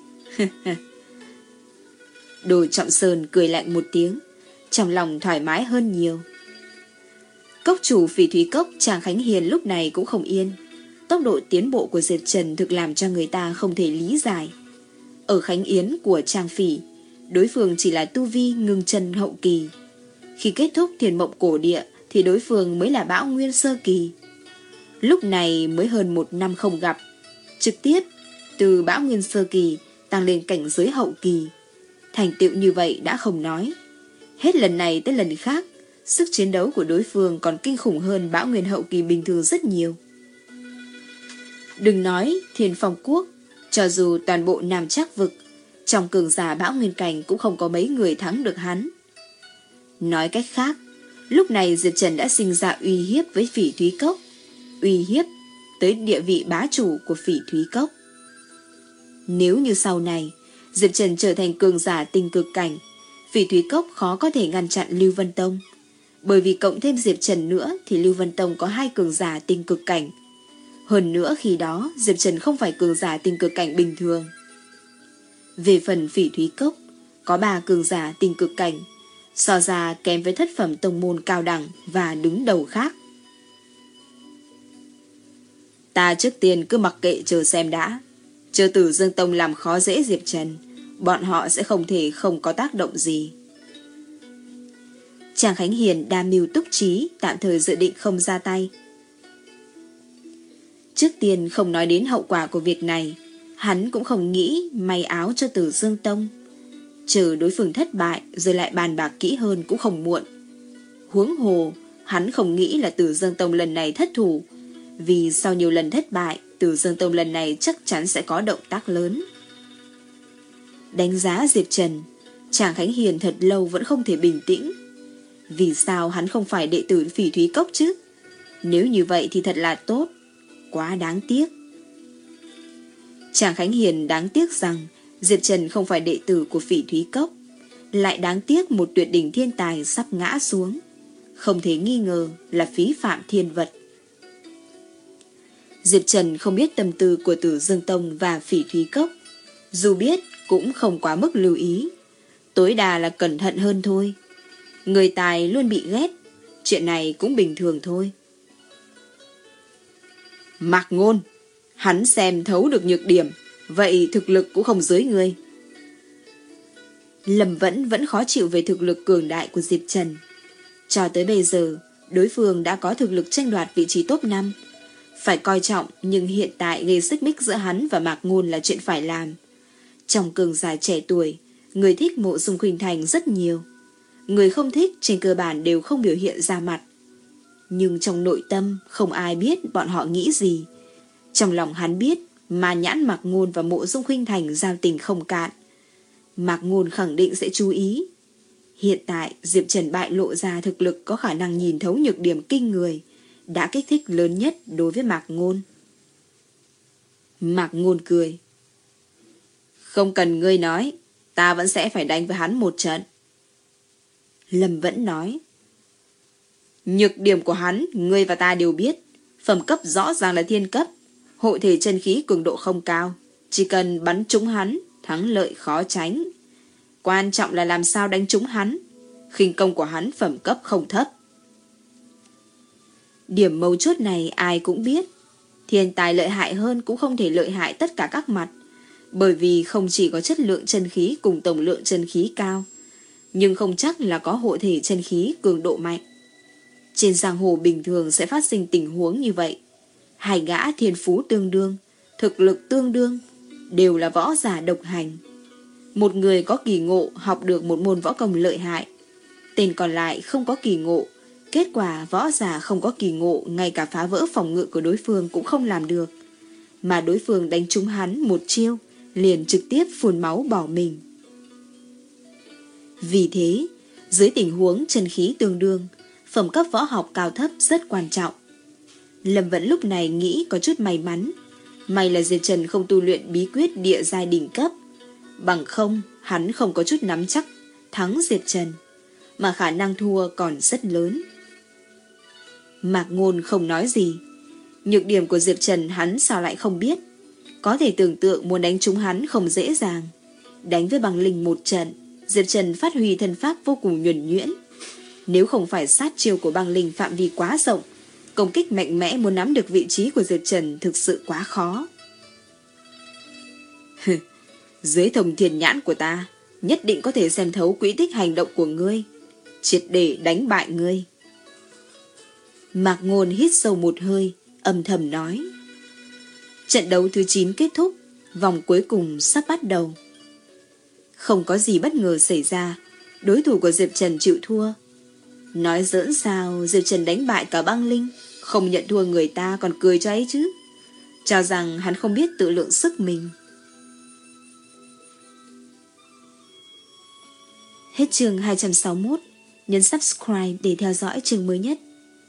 Đồ Trọng Sơn cười lạnh một tiếng, trong lòng thoải mái hơn nhiều. Cốc chủ Phỉ Thúy Cốc Tràng Khánh Hiền lúc này cũng không yên. Tốc độ tiến bộ của Diệp Trần thực làm cho người ta không thể lý giải. Ở Khánh Yến của Tràng Phỉ, đối phương chỉ là tu vi ngưng chân hậu kỳ. Khi kết thúc Thiên Mộng Cổ Địa thì đối phương mới là bão nguyên sơ kỳ. Lúc này mới hơn một năm không gặp, trực tiếp từ bão nguyên sơ kỳ tăng lên cảnh giới hậu kỳ. Thành tựu như vậy đã không nói, hết lần này tới lần khác, sức chiến đấu của đối phương còn kinh khủng hơn bão nguyên hậu kỳ bình thường rất nhiều. Đừng nói Thiên Phong Quốc, cho dù toàn bộ Nam Trắc Vực, trong cường giả bão nguyên cảnh cũng không có mấy người thắng được hắn. Nói cách khác, lúc này Diệp Trần đã sinh ra uy hiếp với Phỉ Thúy Cốc, uy hiếp tới địa vị bá chủ của Phỉ Thúy Cốc. Nếu như sau này Diệp Trần trở thành cường giả tinh cực cảnh, Phỉ Thúy Cốc khó có thể ngăn chặn Lưu Vân Tông. Bởi vì cộng thêm Diệp Trần nữa thì Lưu Vân Tông có hai cường giả tinh cực cảnh. Hơn nữa khi đó Diệp Trần không phải cường giả tinh cực cảnh bình thường. Về phần Phỉ Thúy Cốc, có ba cường giả tinh cực cảnh, so ra kém với thất phẩm tông môn cao đẳng và đứng đầu khác. Ta trước tiên cứ mặc kệ chờ xem đã. Chờ Tử Dương Tông làm khó dễ Diệp Trần, bọn họ sẽ không thể không có tác động gì. Tràng Khánh Hiền đa mưu túc trí, tạm thời dự định không ra tay. Trước tiên không nói đến hậu quả của việc này, hắn cũng không nghĩ may áo cho Tử Dương Tông. Chờ đối phương thất bại rồi lại bàn bạc kỹ hơn cũng không muộn. Huống hồ, hắn không nghĩ là Tử Dương Tông lần này thất thủ, vì sau nhiều lần thất bại, Tử Dương Tông lần này chắc chắn sẽ có động tác lớn. Đánh giá Diệp Trần, Tràng Khánh Hiền thật lâu vẫn không thể bình tĩnh. Vì sao hắn không phải đệ tử Phỉ Thúy Cốc chứ? Nếu như vậy thì thật là tốt. Quá đáng tiếc. Tràng Khánh Hiền đáng tiếc rằng Diệp Trần không phải đệ tử của Phỉ Thúy Cốc. Lại đáng tiếc một tuyệt đỉnh thiên tài sắp ngã xuống. Không thể nghi ngờ là phí phạm thiên vật. Diệp Trần không biết tâm tư của Tử Dương Tông và Phỉ Thúy Cốc. Dù biết cũng không quá mức lưu ý. Tối đa là cẩn thận hơn thôi. Người tài luôn bị ghét. Chuyện này cũng bình thường thôi. Mạc Ngôn, hắn xem thấu được nhược điểm, vậy thực lực cũng không dưới ngươi. Lâm Vẫn vẫn khó chịu về thực lực cường đại của Diệp Trần. Cho tới bây giờ, đối phương đã có thực lực tranh đoạt vị trí top năm. Phải coi trọng, nhưng hiện tại gây xích mích giữa hắn và Mạc Ngôn là chuyện phải làm. Trong cường giả trẻ tuổi, người thích Mộ Dung Khuynh Thành rất nhiều. Người không thích trên cơ bản đều không biểu hiện ra mặt. Nhưng trong nội tâm không ai biết bọn họ nghĩ gì. Trong lòng hắn biết mà nhãn Mạc Ngôn và Mộ Dung Khuynh Thành giao tình không cạn. Mạc Ngôn khẳng định sẽ chú ý. Hiện tại Diệp Trần bại lộ ra thực lực có khả năng nhìn thấu nhược điểm kinh người, đã kích thích lớn nhất đối với Mạc Ngôn. Mạc Ngôn cười. Không cần ngươi nói, ta vẫn sẽ phải đánh với hắn một trận. Lâm Vẫn nói. Nhược điểm của hắn, ngươi và ta đều biết. Phẩm cấp rõ ràng là thiên cấp. Hộ thể chân khí cường độ không cao. Chỉ cần bắn trúng hắn, thắng lợi khó tránh. Quan trọng là làm sao đánh trúng hắn. Khinh công của hắn phẩm cấp không thấp. Điểm mấu chốt này ai cũng biết. Thiên tài lợi hại hơn cũng không thể lợi hại tất cả các mặt. Bởi vì không chỉ có chất lượng chân khí cùng tổng lượng chân khí cao, nhưng không chắc là có hộ thể chân khí cường độ mạnh. Trên giang hồ bình thường sẽ phát sinh tình huống như vậy. Hai gã thiên phú tương đương, thực lực tương đương, đều là võ giả độc hành. Một người có kỳ ngộ học được một môn võ công lợi hại, tên còn lại không có kỳ ngộ. Kết quả võ giả không có kỳ ngộ, ngay cả phá vỡ phòng ngự của đối phương cũng không làm được. Mà đối phương đánh trúng hắn một chiêu, liền trực tiếp phun máu bỏ mình. Vì thế, dưới tình huống chân khí tương đương, phẩm cấp võ học cao thấp rất quan trọng. Lâm Vẫn lúc này nghĩ có chút may mắn. May là Diệp Trần không tu luyện bí quyết địa giai đỉnh cấp. Bằng không, hắn không có chút nắm chắc thắng Diệp Trần, mà khả năng thua còn rất lớn. Mạc Ngôn không nói gì. Nhược điểm của Diệp Trần hắn sao lại không biết. Có thể tưởng tượng muốn đánh trúng hắn không dễ dàng. Đánh với băng linh một trận, Diệp Trần phát huy thân pháp vô cùng nhuần nhuyễn. Nếu không phải sát chiêu của băng linh phạm vi quá rộng, công kích mạnh mẽ muốn nắm được vị trí của Diệp Trần thực sự quá khó. Dưới thông thiên nhãn của ta, nhất định có thể xem thấu quỹ tích hành động của ngươi, triệt để đánh bại ngươi. Mạc Ngôn hít sâu một hơi, âm thầm nói. Trận đấu thứ chín kết thúc, vòng cuối cùng sắp bắt đầu. Không có gì bất ngờ xảy ra, đối thủ của Diệp Trần chịu thua. Nói giỡn sao, Diệp Trần đánh bại cả băng linh, không nhận thua người ta còn cười cho ấy chứ. Cho rằng hắn không biết tự lượng sức mình. Hết chương hai trăm sáu mươi mốt, nhấn subscribe để theo dõi chương mới nhất.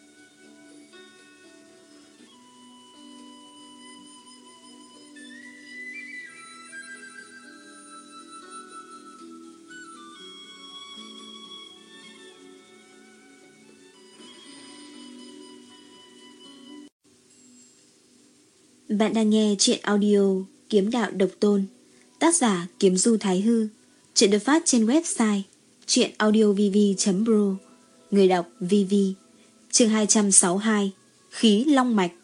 Bạn đang nghe truyện audio Kiếm Đạo Độc Tôn, tác giả Kiếm Du Thái Hư. Truyện được phát trên website truyệnaudiovv chấm pro. Người đọc vê vê. Chương hai trăm sáu mươi hai, Khí Long Mạch.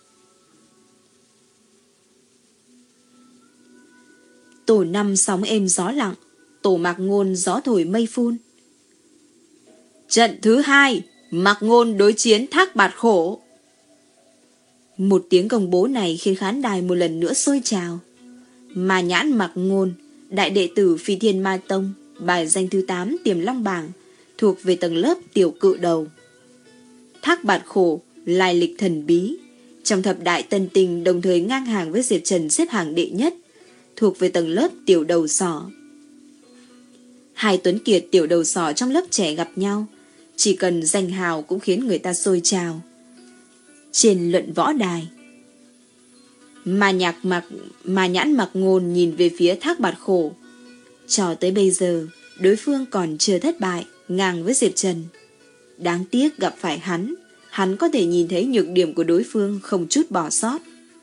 Tổ năm sóng êm gió lặng, tổ Mạc Ngôn gió thổi mây phun. Trận thứ hai, Mạc Ngôn đối chiến Thác Bạt Khổ. Một tiếng công bố này khiến khán đài một lần nữa sôi trào. Mà nhãn Mạc Ngôn, đại đệ tử Phi Thiên Ma Tông, bài danh thứ tám Tiềm Long Bảng, thuộc về tầng lớp tiểu cự đầu. Thác Bạt Khổ, lai lịch thần bí, trong thập đại tân tinh đồng thời ngang hàng với Diệp Trần xếp hàng đệ nhất, thuộc về tầng lớp tiểu đầu sỏ. Hai tuấn kiệt tiểu đầu sỏ trong lớp trẻ gặp nhau, chỉ cần danh hào cũng khiến người ta sôi trào. Trên luận võ đài, mà nhạc mặc mà nhãn mặc ngôn nhìn về phía Thác Bạt Khổ. Cho tới bây giờ, đối phương còn chưa thất bại, ngang với Diệp Trần. Đáng tiếc gặp phải hắn, hắn có thể nhìn thấy nhược điểm của đối phương không chút bỏ sót.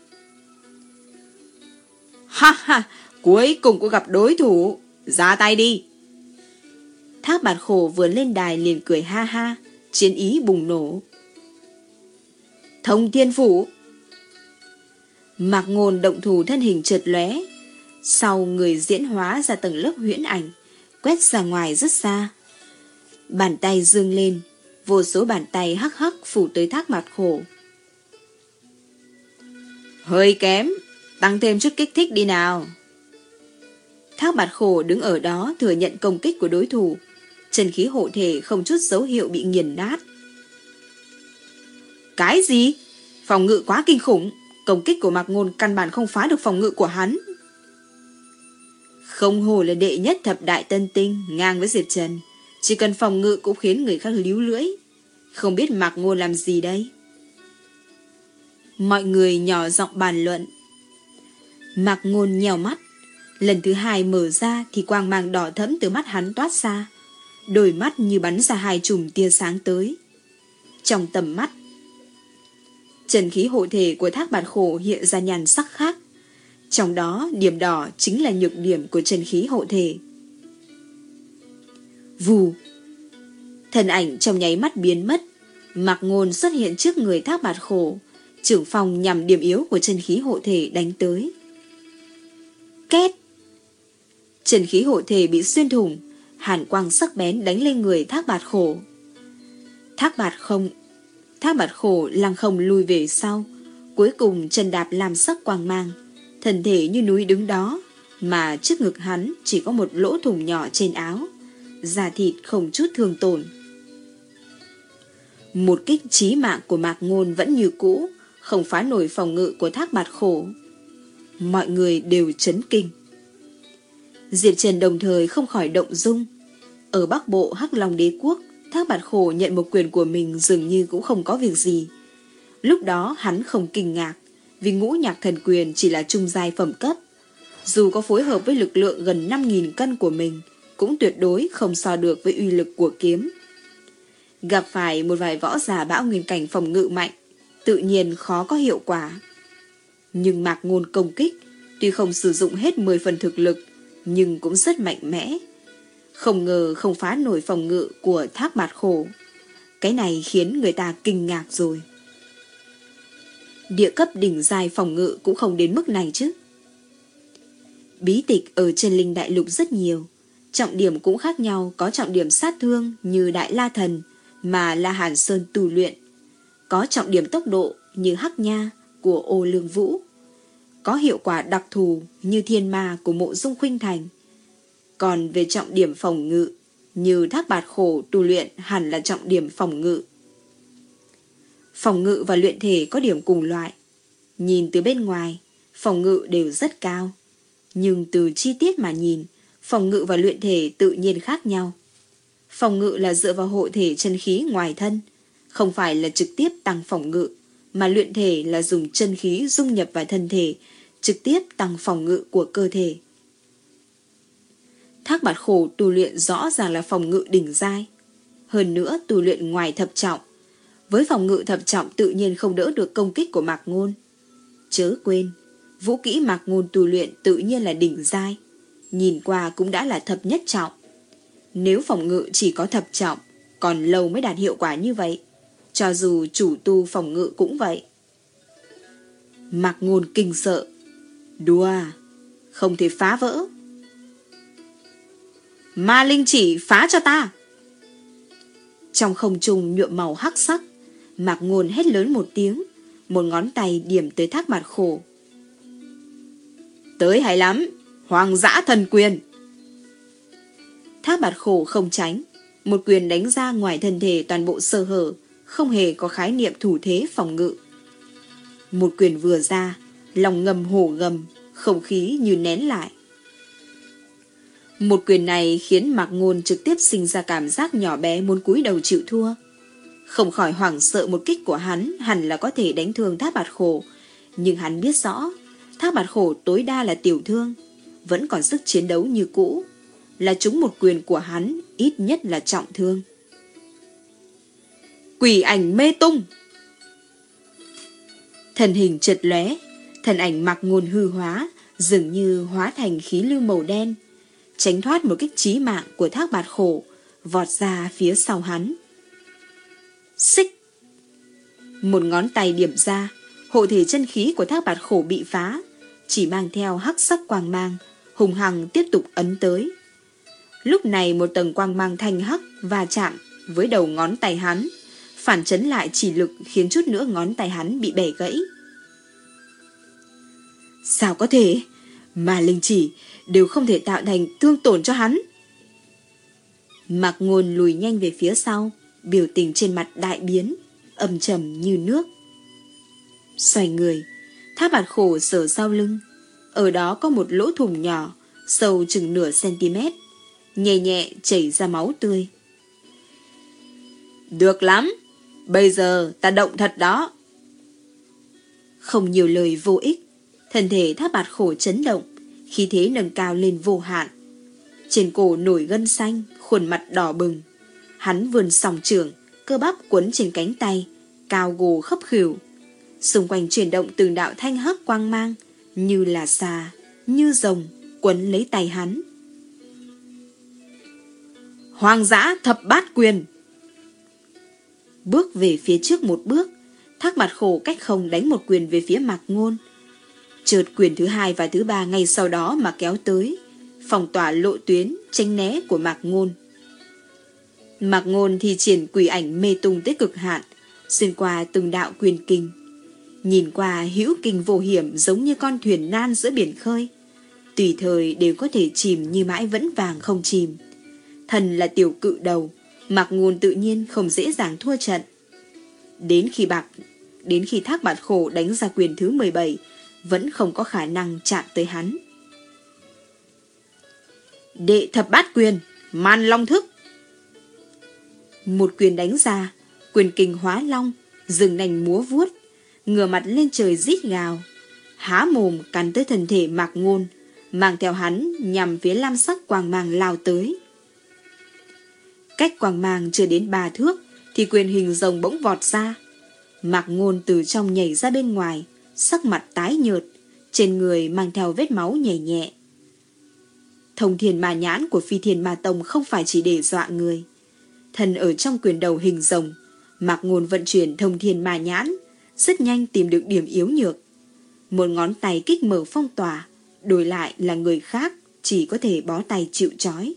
Ha ha, cuối cùng cũng gặp đối thủ, ra tay đi. Thác Bạt Khổ vừa lên đài liền cười ha ha, chiến ý bùng nổ. Thông Thiên Phủ. Mạc Ngôn động thủ thân hình chợt lóe, sau người diễn hóa ra tầng lớp huyễn ảnh, quét ra ngoài rất xa. Bàn tay dương lên, vô số bàn tay hắc hắc phủ tới Thác Bạt Khổ. Hơi kém, tăng thêm chút kích thích đi nào. Thác Bạt Khổ đứng ở đó thừa nhận công kích của đối thủ, chân khí hộ thể không chút dấu hiệu bị nghiền nát. Cái gì? Phòng ngự quá kinh khủng, công kích của Mạc Ngôn căn bản không phá được phòng ngự của hắn. Không hổ là đệ nhất thập đại tân tinh, ngang với Diệp Trần, chỉ cần phòng ngự cũng khiến người khác líu lưỡi. Không biết Mạc Ngôn làm gì đây? Mọi người nhỏ giọng bàn luận. Mạc Ngôn nhèo mắt, lần thứ hai mở ra thì quang mang đỏ thẫm từ mắt hắn toát ra, đôi mắt như bắn ra hai chùm tia sáng tới. Trong tầm mắt, chân khí hộ thể của Thác Bạt Khổ hiện ra nhan sắc khác, trong đó điểm đỏ chính là nhược điểm của chân khí hộ thể. Vù, thân ảnh trong nháy mắt biến mất, Mạc Ngôn xuất hiện trước người Thác Bạt Khổ, trưởng phòng nhằm điểm yếu của chân khí hộ thể đánh tới. Két, chân khí hộ thể bị xuyên thủng, hàn quang sắc bén đánh lên người Thác Bạt Khổ. Thác Bạt không Thác Bạt Khổ lăng không lùi về sau, cuối cùng chân đạp làm sắc quang mang, thân thể như núi đứng đó, mà trước ngực hắn chỉ có một lỗ thủng nhỏ trên áo, da thịt không chút thương tổn. Một kích chí mạng của Mạc Ngôn vẫn như cũ, không phá nổi phòng ngự của Thác Bạt Khổ. Mọi người đều chấn kinh. Diệp Trần đồng thời không khỏi động dung. Ở Bắc Bộ Hắc Long Đế Quốc, Thác Bạt Khổ nhận một quyền của mình dường như cũng không có việc gì. Lúc đó hắn không kinh ngạc, vì ngũ nhạc thần quyền chỉ là trung giai phẩm cấp. Dù có phối hợp với lực lượng gần năm nghìn cân của mình, cũng tuyệt đối không so được với uy lực của kiếm. Gặp phải một vài võ giả bão nguyên cảnh phòng ngự mạnh, tự nhiên khó có hiệu quả. Nhưng Mạc Ngôn công kích, tuy không sử dụng hết mười phần thực lực, nhưng cũng rất mạnh mẽ. Không ngờ không phá nổi phòng ngự của Thác Bạt Khổ. Cái này khiến người ta kinh ngạc rồi. Địa cấp đỉnh giai phòng ngự cũng không đến mức này chứ. Bí tịch ở trên Linh Đại Lục rất nhiều, trọng điểm cũng khác nhau, có trọng điểm sát thương như Đại La Thần mà La Hàn Sơn tu luyện, có trọng điểm tốc độ như Hắc Nha của Ô Lương Vũ, có hiệu quả đặc thù như Thiên Ma của Mộ Dung Khuynh Thành. Còn về trọng điểm phòng ngự, như Thác Bạt Khổ tu luyện hẳn là trọng điểm phòng ngự. Phòng ngự và luyện thể có điểm cùng loại. Nhìn từ bên ngoài, phòng ngự đều rất cao. Nhưng từ chi tiết mà nhìn, phòng ngự và luyện thể tự nhiên khác nhau. Phòng ngự là dựa vào hộ thể chân khí ngoài thân, không phải là trực tiếp tăng phòng ngự, mà luyện thể là dùng chân khí dung nhập vào thân thể, trực tiếp tăng phòng ngự của cơ thể. Thác Bạt Khổ tu luyện rõ ràng là phòng ngự đỉnh giai, hơn nữa tu luyện ngoài thập trọng. Với phòng ngự thập trọng tự nhiên không đỡ được công kích của Mạc Ngôn. Chớ quên, vũ kỹ Mạc Ngôn tu luyện tự nhiên là đỉnh giai, nhìn qua cũng đã là thập nhất trọng. Nếu phòng ngự chỉ có thập trọng, còn lâu mới đạt hiệu quả như vậy. Cho dù chủ tu phòng ngự cũng vậy. Mạc Ngôn kinh sợ. Đùa à? Không thể phá vỡ. Ma linh chỉ phá cho ta. Trong không trung nhuộm màu hắc sắc, Mạc Ngôn hét lớn một tiếng, một ngón tay điểm tới Thác Bạt Khổ. Tới hay lắm, Hoàng Dã Thần Quyền. Thác Bạt Khổ không tránh, một quyền đánh ra ngoài thân thể toàn bộ sơ hở, không hề có khái niệm thủ thế phòng ngự. Một quyền vừa ra, lòng ngầm hổ gầm, không khí như nén lại. Một quyền này khiến Mạc Ngôn trực tiếp sinh ra cảm giác nhỏ bé muốn cúi đầu chịu thua. Không khỏi hoảng sợ một kích của hắn hẳn là có thể đánh thương Thác Bạt Khổ, nhưng hắn biết rõ Thác Bạt Khổ tối đa là tiểu thương, vẫn còn sức chiến đấu như cũ, là trúng một quyền của hắn ít nhất là trọng thương. Quỷ ảnh mê tung. Thân hình chợt lóe, thân ảnh Mạc Ngôn hư hóa, dường như hóa thành khí lưu màu đen, tránh thoát một kích chí mạng của Thác Bạt Khổ, vọt ra phía sau hắn. Xích! Một ngón tay điểm ra, hộ thể chân khí của Thác Bạt Khổ bị phá, chỉ mang theo hắc sắc quang mang, hùng hằng tiếp tục ấn tới. Lúc này một tầng quang mang thanh hắc va chạm với đầu ngón tay hắn, phản chấn lại chỉ lực khiến chút nữa ngón tay hắn bị bẻ gãy. Sao có thể? Mà linh chỉ đều không thể tạo thành thương tổn cho hắn. Mạc Ngôn lùi nhanh về phía sau, biểu tình trên mặt đại biến, âm trầm như nước. Xoay người, Thác Bạt Khổ sờ sau lưng, ở đó có một lỗ thủng nhỏ, sâu chừng nửa cm, nhẹ nhẹ chảy ra máu tươi. Được lắm, bây giờ ta động thật đó. Không nhiều lời vô ích, thân thể Thác Bạt Khổ chấn động, khí thế nâng cao lên vô hạn. Trên cổ nổi gân xanh, khuôn mặt đỏ bừng. Hắn vươn song trường, cơ bắp quấn trên cánh tay, cao gồ khấp khỉu. Xung quanh chuyển động từng đạo thanh hắc quang mang, như là xà, như rồng, quấn lấy tay hắn. Hoang dã thập bát quyền. Bước về phía trước một bước, Thác Bạt Khổ cách không đánh một quyền về phía Mạc Ngôn. Chợt quyền thứ hai và thứ ba ngay sau đó mà kéo tới, phong tỏa lộ tuyến tránh né của Mạc Ngôn. Mạc Ngôn thì triển quỷ ảnh mê tung tới cực hạn, xuyên qua từng đạo quyền kinh. Nhìn qua hữu kinh vô hiểm, giống như con thuyền nan giữa biển khơi, tùy thời đều có thể chìm như mãi vẫn vàng không chìm. Thần là tiểu cự đầu, Mạc Ngôn tự nhiên không dễ dàng thua trận. Đến khi bạc đến khi Thác Bạt Khổ đánh ra quyền thứ mười bảy, vẫn không có khả năng chạm tới hắn. Đệ thập bát quyền, Man Long thức. Một quyền đánh ra, quyền kình hóa long, dừng nành múa vuốt, ngửa mặt lên trời rít gào, há mồm cắn tới thân thể Mạc Ngôn, mang theo hắn nhằm phía lam sắc quang mang lao tới. Cách quang mang chưa đến ba thước thì quyền hình rồng bỗng vọt ra. Mạc Ngôn từ trong nhảy ra bên ngoài, sắc mặt tái nhợt, trên người mang theo vết máu nhẹ nhẹ. Thông Thiên Ma Nhãn của Phi Thiên Ma Tông không phải chỉ để dọa người. Thần ở trong quyền đầu hình rồng, Mạc Ngôn vận chuyển Thông Thiên Ma Nhãn, rất nhanh tìm được điểm yếu nhược. Một ngón tay kích mở phong tỏa, đổi lại là người khác chỉ có thể bó tay chịu trói.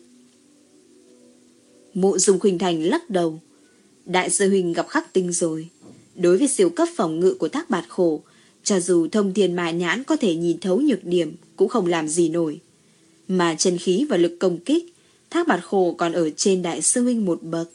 Mộ Dung Khuynh Thành lắc đầu. Đại sư huynh gặp khắc tinh rồi. Đối với siêu cấp phòng ngự của Thác Bạt Khổ, cho dù Thông Thiên Ma Nhãn có thể nhìn thấu nhược điểm cũng không làm gì nổi. Mà chân khí và lực công kích, Thác Bạt Khổ còn ở trên đại sư huynh một bậc.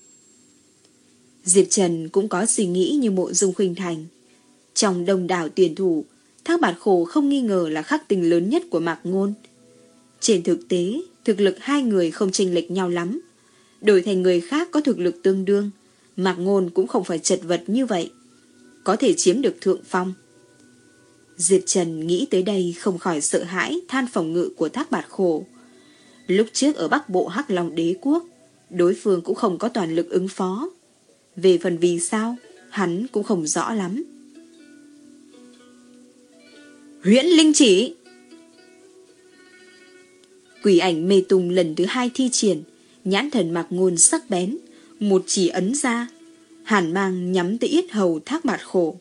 Diệp Trần cũng có suy nghĩ như Mộ Dung Khuynh Thành. Trong đông đảo tuyển thủ, Thác Bạt Khổ không nghi ngờ là khắc tinh lớn nhất của Mạc Ngôn. Trên thực tế, thực lực hai người không chênh lệch nhau lắm. Đổi thành người khác có thực lực tương đương, Mạc Ngôn cũng không phải chật vật như vậy, có thể chiếm được thượng phong. Diệp Trần nghĩ tới đây không khỏi sợ hãi than phòng ngự của Thác Bạt Khổ. Lúc trước ở Bắc Bộ Hắc Long Đế Quốc, đối phương cũng không có toàn lực ứng phó. Về phần vì sao, hắn cũng không rõ lắm. Huyễn Linh Chỉ. Quỷ ảnh mê tung lần thứ hai thi triển, nhãn thần Mạc Ngôn sắc bén, một chỉ ấn ra, hàn mang nhắm tới yết hầu Thác Bạt Khổ.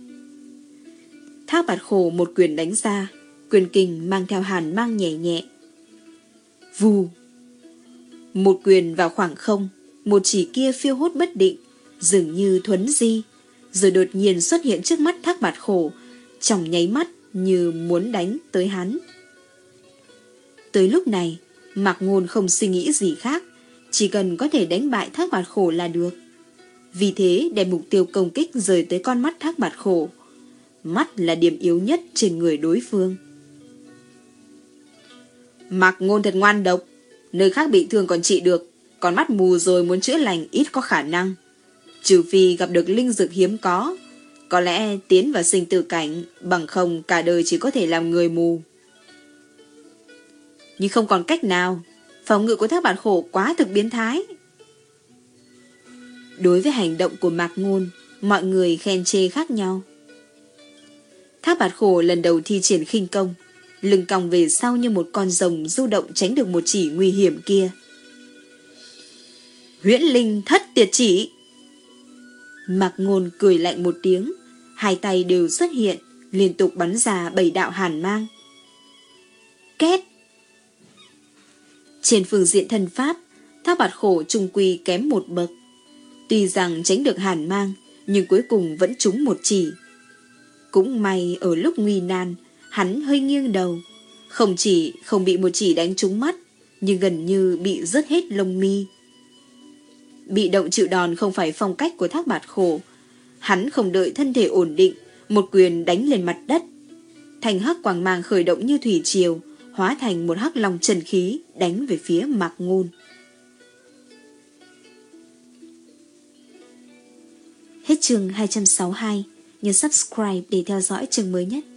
Thác Bạt Khổ một quyền đánh ra, quyền kình mang theo hàn mang nhẹ nhẹ. Vù! Một quyền vào khoảng không, một chỉ kia phiêu hốt bất định, dường như thuấn di, rồi đột nhiên xuất hiện trước mắt Thác Bạt Khổ, trong nháy mắt như muốn đánh tới hắn. Tới lúc này, Mạc Ngôn không suy nghĩ gì khác, chỉ cần có thể đánh bại Thác Bạt Khổ là được. Vì thế đem mục tiêu công kích rời tới con mắt Thác Bạt Khổ. Mắt là điểm yếu nhất trên người đối phương. Mạc Ngôn thật ngoan độc, Nơi khác bị thương còn trị được, còn mắt mù rồi muốn chữa lành ít có khả năng. Trừ phi gặp được linh dược hiếm có, có lẽ tiến vào sinh tử cảnh, bằng không cả đời chỉ có thể làm người mù. Nhưng không còn cách nào, phòng ngự của Thác Bạt Khổ quá thực biến thái. Đối với hành động của Mạc Ngôn, mọi người khen chê khác nhau. Thác Bạt Khổ lần đầu thi triển khinh công, lưng còng về sau như một con rồng du động tránh được một chỉ nguy hiểm kia. Huyễn linh thất tiệt chỉ. Mạc Ngôn cười lạnh một tiếng, hai tay đều xuất hiện, liên tục bắn ra bảy đạo hàn mang. Két. Trên phương diện thân pháp, Thác Bạt Khổ trung quy kém một bậc. Tuy rằng tránh được hàn mang, nhưng cuối cùng vẫn trúng một chỉ. Cũng may ở lúc nguy nan, hắn hơi nghiêng đầu, không chỉ không bị một chỉ đánh trúng mắt, nhưng gần như bị rớt hết lông mi. Bị động chịu đòn không phải phong cách của Thác Bạt Khổ. Hắn không đợi thân thể ổn định, một quyền đánh lên mặt đất. Thành hắc quang mang khởi động như thủy triều, hóa thành một hắc long trần khí đánh về phía Mạc Ngôn. Hết chương hai trăm sáu mươi hai, nhớ subscribe để theo dõi chương mới nhất.